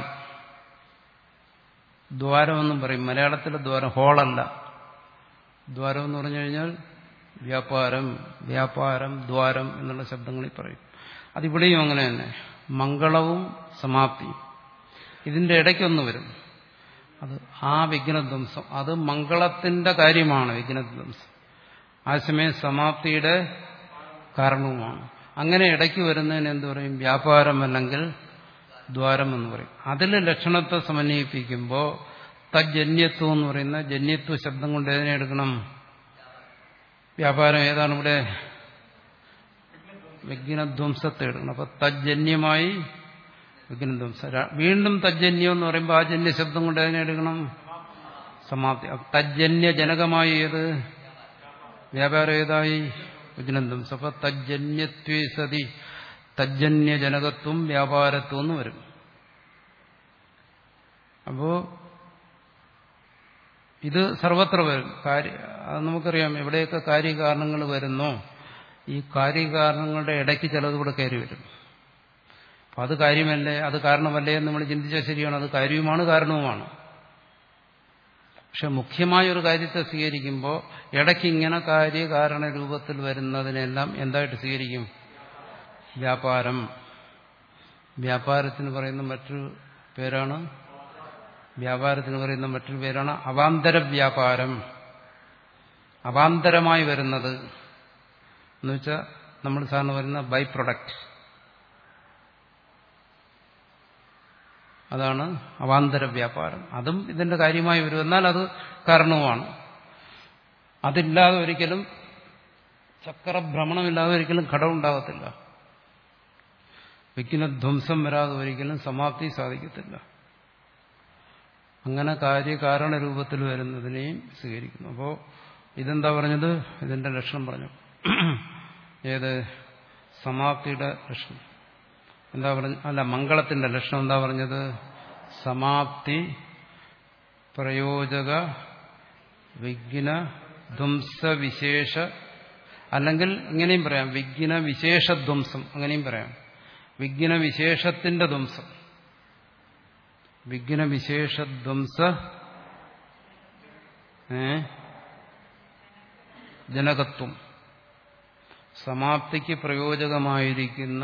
ദ്വാരം എന്നും പറയും. മലയാളത്തിലെ ദ്വാരം ഹോളല്ല. ദ്വാരം എന്ന് പറഞ്ഞു കഴിഞ്ഞാൽ വ്യാപാരം, വ്യാപാരം, ദ്വാരം എന്നുള്ള ശബ്ദങ്ങളിൽ പറയും. അതിവിടെയും അങ്ങനെ തന്നെ. മംഗളവും സമാപ്തിയും ഇതിന്റെ ഇടയ്ക്കൊന്ന് വരും, അത് ആ വിഘ്നധ്വംസം. അത് മംഗളത്തിന്റെ കാര്യമാണ് വിഘ്നധ്വംസം, ആ സമയം സമാപ്തിയുടെ കാരണവുമാണ്. അങ്ങനെ ഇടയ്ക്ക് വരുന്നതിന് എന്ത് പറയും? വ്യാപാരം അല്ലെങ്കിൽ ദ്വാരം എന്ന് പറയും. അതിൽ ലക്ഷണത്തെ സമന്വയിപ്പിക്കുമ്പോൾ തജ്ജന്യത്വം എന്ന് പറയുന്ന ജന്യത്വ ശബ്ദം കൊണ്ട് ഏതിനെ എടുക്കണം? വ്യാപാരം ഏതാണ് ഇവിടെ? വിഘ്നധ്വംസത്തെ എടുക്കണം. അപ്പൊ തജ്ജന്യമായി വിഘ്നധ്വംസം. വീണ്ടും തജ്ജന്യം എന്ന് പറയുമ്പോൾ ആ ജന്യ ശബ്ദം കൊണ്ട് ഏതിനെ എടുക്കണം? സമാപ്തി. തജ്ജന്യ ജനകമായി ഏത്? വ്യാപാരം ഏതായി? വിഘ്നധ്വംസം. അപ്പൊ തജ്ജന്യത്വേ സതി തജ്ജന്യജനകത്വം വ്യാപാരത്വം എന്ന് വരും. അപ്പോ ഇത് സർവത്ര വരും. കാര്യ അത് നമുക്കറിയാം എവിടെയൊക്കെ കാര്യകാരണങ്ങൾ വരുന്നോ ഈ കാര്യകാരണങ്ങളുടെ ഇടയ്ക്ക് ചിലത് കൂടെ കയറി വരും. അപ്പം അത് കാര്യമല്ലേ, അത് കാരണമല്ലേ എന്ന് നമ്മൾ ചിന്തിച്ചാൽ ശരിയാണ്, അത് കാര്യവുമാണ് കാരണവുമാണ്. പക്ഷെ മുഖ്യമായ ഒരു കാര്യത്തെ സ്വീകരിക്കുമ്പോൾ ഇടയ്ക്ക് ഇങ്ങനെ കാര്യകാരണ രൂപത്തിൽ വരുന്നതിനെല്ലാം എന്തായിട്ട് സ്വീകരിക്കും? വ്യാപാരം. വ്യാപാരത്തിന് പറയുന്ന മറ്റൊരു പേരാണ് വ്യാപാരത്തിന് പറയുന്ന മറ്റൊരു പേരാണ് അവാന്തര വ്യാപാരം. അവാന്തരമായി വരുന്നത് എന്ന് വെച്ചാൽ നമ്മൾ സാധാരണ പറയുന്ന ബൈ പ്രൊഡക്റ്റ്, അതാണ് അവാന്തര വ്യാപാരം. അതും ഇതിന്റെ കാര്യമായി വരും, എന്നാൽ അത് കാരണവുമാണ്. അതില്ലാതെ ഒരിക്കലും ചക്രഭ്രമണമില്ലാതെ ഒരിക്കലും ഘടം ഉണ്ടാകത്തില്ല. വിഘ്നധ്വംസം വരാതെ ഒരിക്കലും സമാപ്തി സാധിക്കത്തില്ല. അങ്ങനെ കാര്യകാരണ രൂപത്തിൽ വരുന്നതിനെയും സ്വീകരിക്കുന്നു. അപ്പോൾ ഇതെന്താ പറഞ്ഞത്? ഇതിന്റെ ലക്ഷണം പറഞ്ഞു. ഏത്? സമാപ്തിയുടെ ലക്ഷണം എന്താ പറഞ്ഞത്? അല്ല, മംഗളത്തിന്റെ ലക്ഷണം എന്താ പറഞ്ഞത്? സമാപ്തി പ്രയോജക വിഘ്ന ധ്വംസവിശേഷ, അല്ലെങ്കിൽ ഇങ്ങനെയും പറയാം വിഘ്ന വിശേഷധ്വംസം, അങ്ങനെയും പറയാം. വിഘ്ന വിശേഷത്തിന്റെ ധ്വംസം, വിഘ്ന വിശേഷധ്വംസ ജനകത്വം, സമാപ്തിക്ക് പ്രയോജകമായിരിക്കുന്ന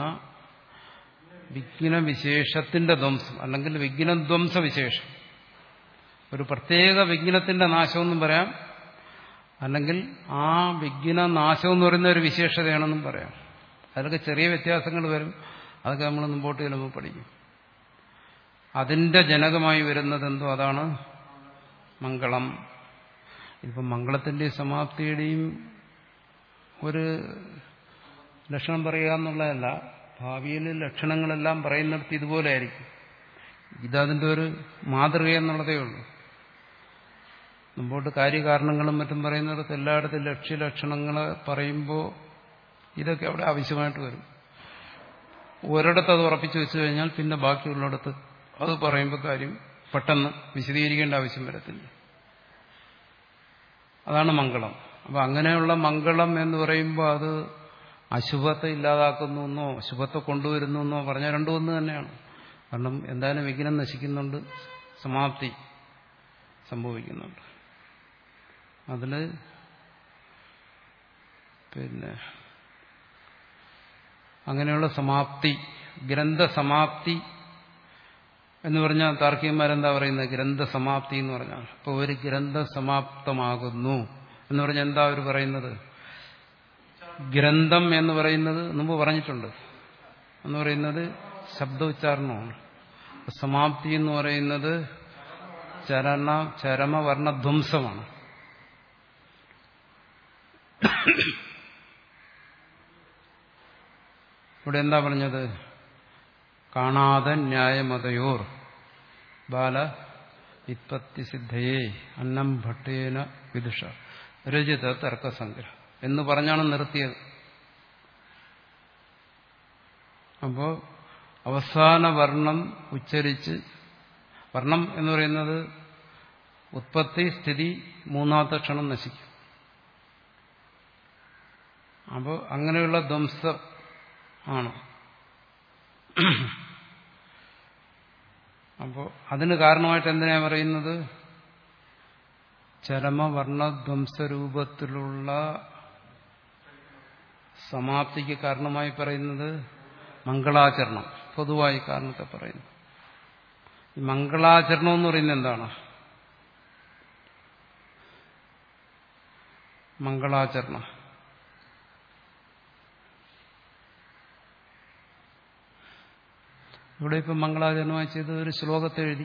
വിഘ്നവിശേഷത്തിന്റെ ധ്വംസം, അല്ലെങ്കിൽ വിഘ്നധ്വംസ വിശേഷം. ഒരു പ്രത്യേക വിഘ്നത്തിന്റെ നാശമെന്നും പറയാം, അല്ലെങ്കിൽ ആ വിഘ്നനാശം എന്ന് പറയുന്ന ഒരു വിശേഷതയാണെന്നും പറയാം. അതിലൊക്കെ ചെറിയ വ്യത്യാസങ്ങൾ വരും, അതൊക്കെ നമ്മൾ മുമ്പോട്ട് ചെല്ലുമ്പോൾ പഠിക്കും. അതിന്റെ ജനകമായി വരുന്നത് എന്തോ അതാണ് മംഗളം. ഇതിപ്പം മംഗളത്തിന്റെയും സമാപ്തിയുടെയും ഒരു ലക്ഷണം പറയുക എന്നുള്ളതല്ല, ഭാവിയിൽ ലക്ഷണങ്ങളെല്ലാം പറയുന്നിടത്ത് ഇതുപോലെ ആയിരിക്കും. ഇതതിൻ്റെ ഒരു മാതൃക എന്നുള്ളതേ ഉള്ളൂ. മുമ്പോട്ട് കാര്യകാരണങ്ങളും മറ്റും പറയുന്നിടത്ത് എല്ലായിടത്തും ലക്ഷ്യലക്ഷണങ്ങൾ പറയുമ്പോൾ ഇതൊക്കെ അവിടെ ആവശ്യമായിട്ട് വരും. ഒരിടത്ത് അത് ഉറപ്പിച്ചു വെച്ചു കഴിഞ്ഞാൽ പിന്നെ ബാക്കിയുള്ളിടത്ത് അത് പറയുമ്പോൾ കാര്യം പെട്ടെന്ന് വിശദീകരിക്കേണ്ട ആവശ്യം വരത്തില്ല. അതാണ് മംഗളം. അപ്പൊ അങ്ങനെയുള്ള മംഗളം എന്ന് പറയുമ്പോൾ അത് അശുഭത്തെ ഇല്ലാതാക്കുന്നു എന്നോ ശുഭത്തെ കൊണ്ടുവരുന്നു എന്നോ പറഞ്ഞ രണ്ടും ഒന്ന് തന്നെയാണ്. കാരണം എന്തായാലും വിഘ്നം നശിക്കുന്നുണ്ട്, സമാപ്തി സംഭവിക്കുന്നുണ്ട്. അതിൽ പിന്നെ അങ്ങനെയുള്ള സമാപ്തി, ഗ്രന്ഥസമാപ്തി എന്ന് പറഞ്ഞാൽ താർക്കികന്മാരെന്താ പറയുന്നത്? ഗ്രന്ഥസമാപ്തി എന്ന് പറഞ്ഞാൽ ഇപ്പോൾ ഒരു ഗ്രന്ഥം സമാപ്തമാകുന്നു എന്ന് പറഞ്ഞാൽ എന്താ അവർ പറയുന്നത്? ഗ്രന്ഥം എന്ന് പറയുന്നത് മുമ്പ് പറഞ്ഞിട്ടുണ്ട്, എന്ന് പറയുന്നത് ശബ്ദോച്ചാരണമാണ്. സമാപ്തി എന്ന് പറയുന്നത് ചരണ ചരമവർണധ്വംസമാണ്. ഇവിടെ എന്താ പറഞ്ഞത്? കാണാതെ ന്യായമതയോർ ബാല വിത്പത്തി സിദ്ധയെ അന്നം ഭട്ടേന വിദുഷ രചിത തർക്കസംഗ്രഹം എന്ന് പറഞ്ഞാണ് നിർത്തിയത്. അപ്പോ അവസാന വർണ്ണം ഉച്ചരിച്ച്, വർണ്ണം എന്ന് പറയുന്നത് ഉത്പത്തി സ്ഥിതി മൂന്നാമത്തെ ക്ഷണം നശിക്കും. അപ്പോൾ അങ്ങനെയുള്ള ധ്വംസം ആണ്. അപ്പോൾ അതിന് കാരണമായിട്ട് എന്തിനാ പറയുന്നത്? ചരമവർണധ്വംസരൂപത്തിലുള്ള സമാപ്തിക്ക് കാരണമായി പറയുന്നത് മംഗളാചരണം, പൊതുവായി കാരണത്തെ പറയുന്നു. ഈ മംഗളാചരണം എന്ന് പറയുന്നത് എന്താണ്? മംഗളാചരണം ഇവിടെ ഇപ്പം മംഗളാചരണമായി ചെയ്ത് ഒരു ശ്ലോകത്തെ എഴുതി,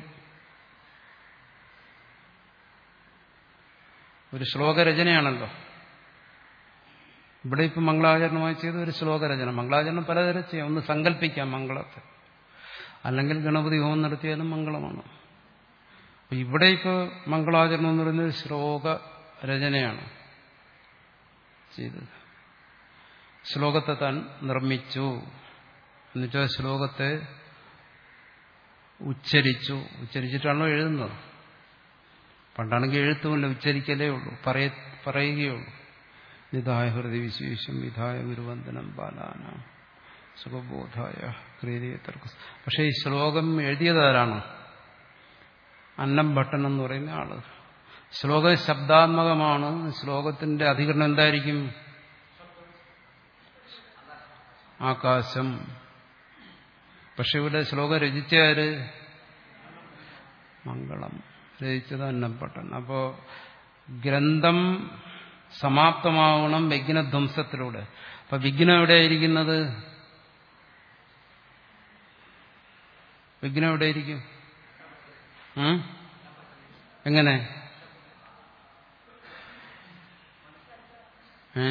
ഒരു ശ്ലോകരചനയാണല്ലോ. ഇവിടെ ഇപ്പം മംഗളാചരണമായി ചെയ്ത് ഒരു ശ്ലോകരചന. മംഗളാചരണം പലതരം ചെയ്യാം. ഒന്ന് സങ്കല്പിക്കാം മംഗളത്തെ, അല്ലെങ്കിൽ ഗണപതി ഹോമം നടത്തിയാലും മംഗളമാണ്. അപ്പൊ ഇവിടെ ഇപ്പോൾ മംഗളാചരണം എന്ന് പറയുന്നത് ശ്ലോകരചനയാണ് ചെയ്തത്. ശ്ലോകത്തെ താൻ നിർമ്മിച്ചു, എന്നുവെച്ചാൽ ശ്ലോകത്തെ ഉച്ചരിച്ചു. ഉച്ചരിച്ചിട്ടാണല്ലോ എഴുതുന്നത്. പണ്ടാണെങ്കിൽ എഴുത്തുമില്ല, ഉച്ചരിക്കലേ ഉള്ളൂ, പറയുകയുള്ളൂ. നിധായ ഹൃദയ വിശേഷം വിധായ ഗുരുവന്ദനം ബാലാന സുഖബോധായ ക്രിയതേ തർക്ക. പക്ഷെ ഈ ശ്ലോകം എഴുതിയതാരാണ്? അന്നം ഭട്ടൻ എന്ന് പറയുന്ന ആള്. ശ്ലോകം ശബ്ദാത്മകമാണ്. ശ്ലോകത്തിന്റെ അധികരണം എന്തായിരിക്കും? ആകാശം. പക്ഷെ ഇവിടെ ശ്ലോകം രചിച്ചാര്? മംഗളം. രചിച്ചത് അന്നംഭട്ടൻ. അപ്പോ ഗ്രന്ഥം സമാപ്തമാവണം വിഘ്നധ്വംസത്തിലൂടെ. അപ്പൊ വിഘ്നം എവിടെയായിരിക്കുന്നത്? വിഘ്നം എവിടെയായിരിക്കും? എങ്ങനെ? ഏ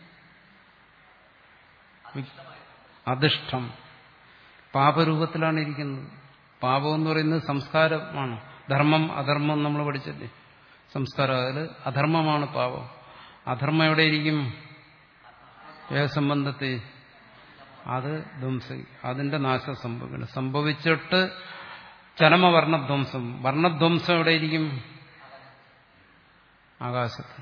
അധിഷ്ഠം പാപരൂപത്തിലാണ് ഇരിക്കുന്നത്. പാപം എന്ന് പറയുന്നത് സംസ്കാരമാണ്. ധർമ്മം അധർമ്മം നമ്മൾ പഠിച്ചല്ലേ? സംസ്കാരം. അതിൽ അധർമ്മമാണ് പാപം. അധർമ്മം എവിടെയിരിക്കും? ഏകസംബന്ധത്തെ അത് ധ്വംസം, അതിന്റെ നാശം സംഭവിക്കണം. സംഭവിച്ചിട്ട് ചരമവർണധ്വംസം. വർണ്ണധ്വംസം എവിടെയിരിക്കും? ആകാശത്ത്.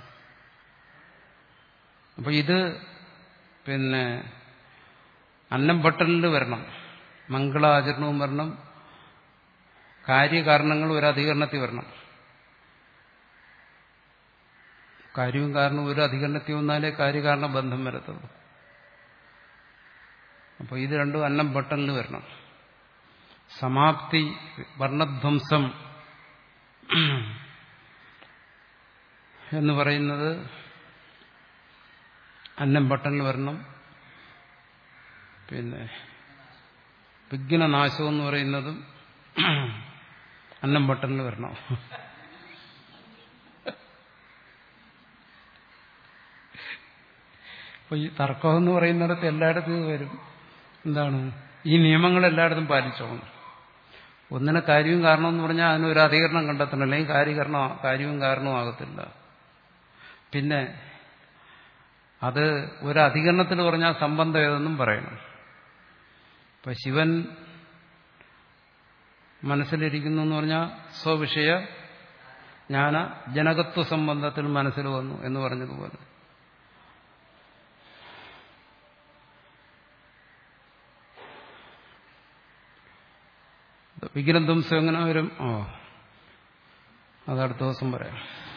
അപ്പൊ ഇത് പിന്നെ അന്നം ബട്ടണിൽ വരണം, മംഗളാചരണവും വരണം, കാര്യകാരണങ്ങൾ ഒരു അധികരണത്തിൽ വരണം. കാര്യവും കാരണവും ഒരു അധികരണത്തിൽ വന്നാലേ കാര്യകാരണ ബന്ധം വരത്തുള്ളൂ. അപ്പോൾ ഇത് രണ്ടും അന്നം ബട്ടണിൽ വരണം. സമാപ്തി വർണ്ണധ്വംസം എന്ന് പറയുന്നത് അന്നം ബട്ടണിൽ വരണം. പിന്നെ വിഘ്നനാശം എന്ന് പറയുന്നതും അന്നം ബട്ടണിൽ വരണം. അപ്പൊ ഈ തർക്കം എന്ന് പറയുന്നിടത്ത് എല്ലായിടത്തും ഇത് വരും. എന്താണ്? ഈ നിയമങ്ങൾ എല്ലായിടത്തും പാലിച്ചോണം. ഒന്നിനെ കാര്യവും കാരണം എന്ന് പറഞ്ഞാൽ അതിനൊരു അധികരണം കണ്ടെത്തണം, അല്ലെങ്കിൽ കാര്യകരണം കാര്യവും കാരണവും ആകത്തില്ല. പിന്നെ അത് ഒരു അധികരണത്തിൽ പറഞ്ഞാൽ സംബന്ധം ഏതെന്നും പറയണം. ഇപ്പൊ ശിവൻ മനസ്സിലിരിക്കുന്നു എന്ന് പറഞ്ഞാൽ സ്വവിഷയ ജ്ഞാന ജനകത്വ സംബന്ധത്തിൽ മനസ്സിൽ വന്നു എന്ന് പറഞ്ഞതുപോലെ വിഗ്രന്ഥംസം എങ്ങനെ വരും? ഓ അതടുത്ത ദിവസം പറയാം.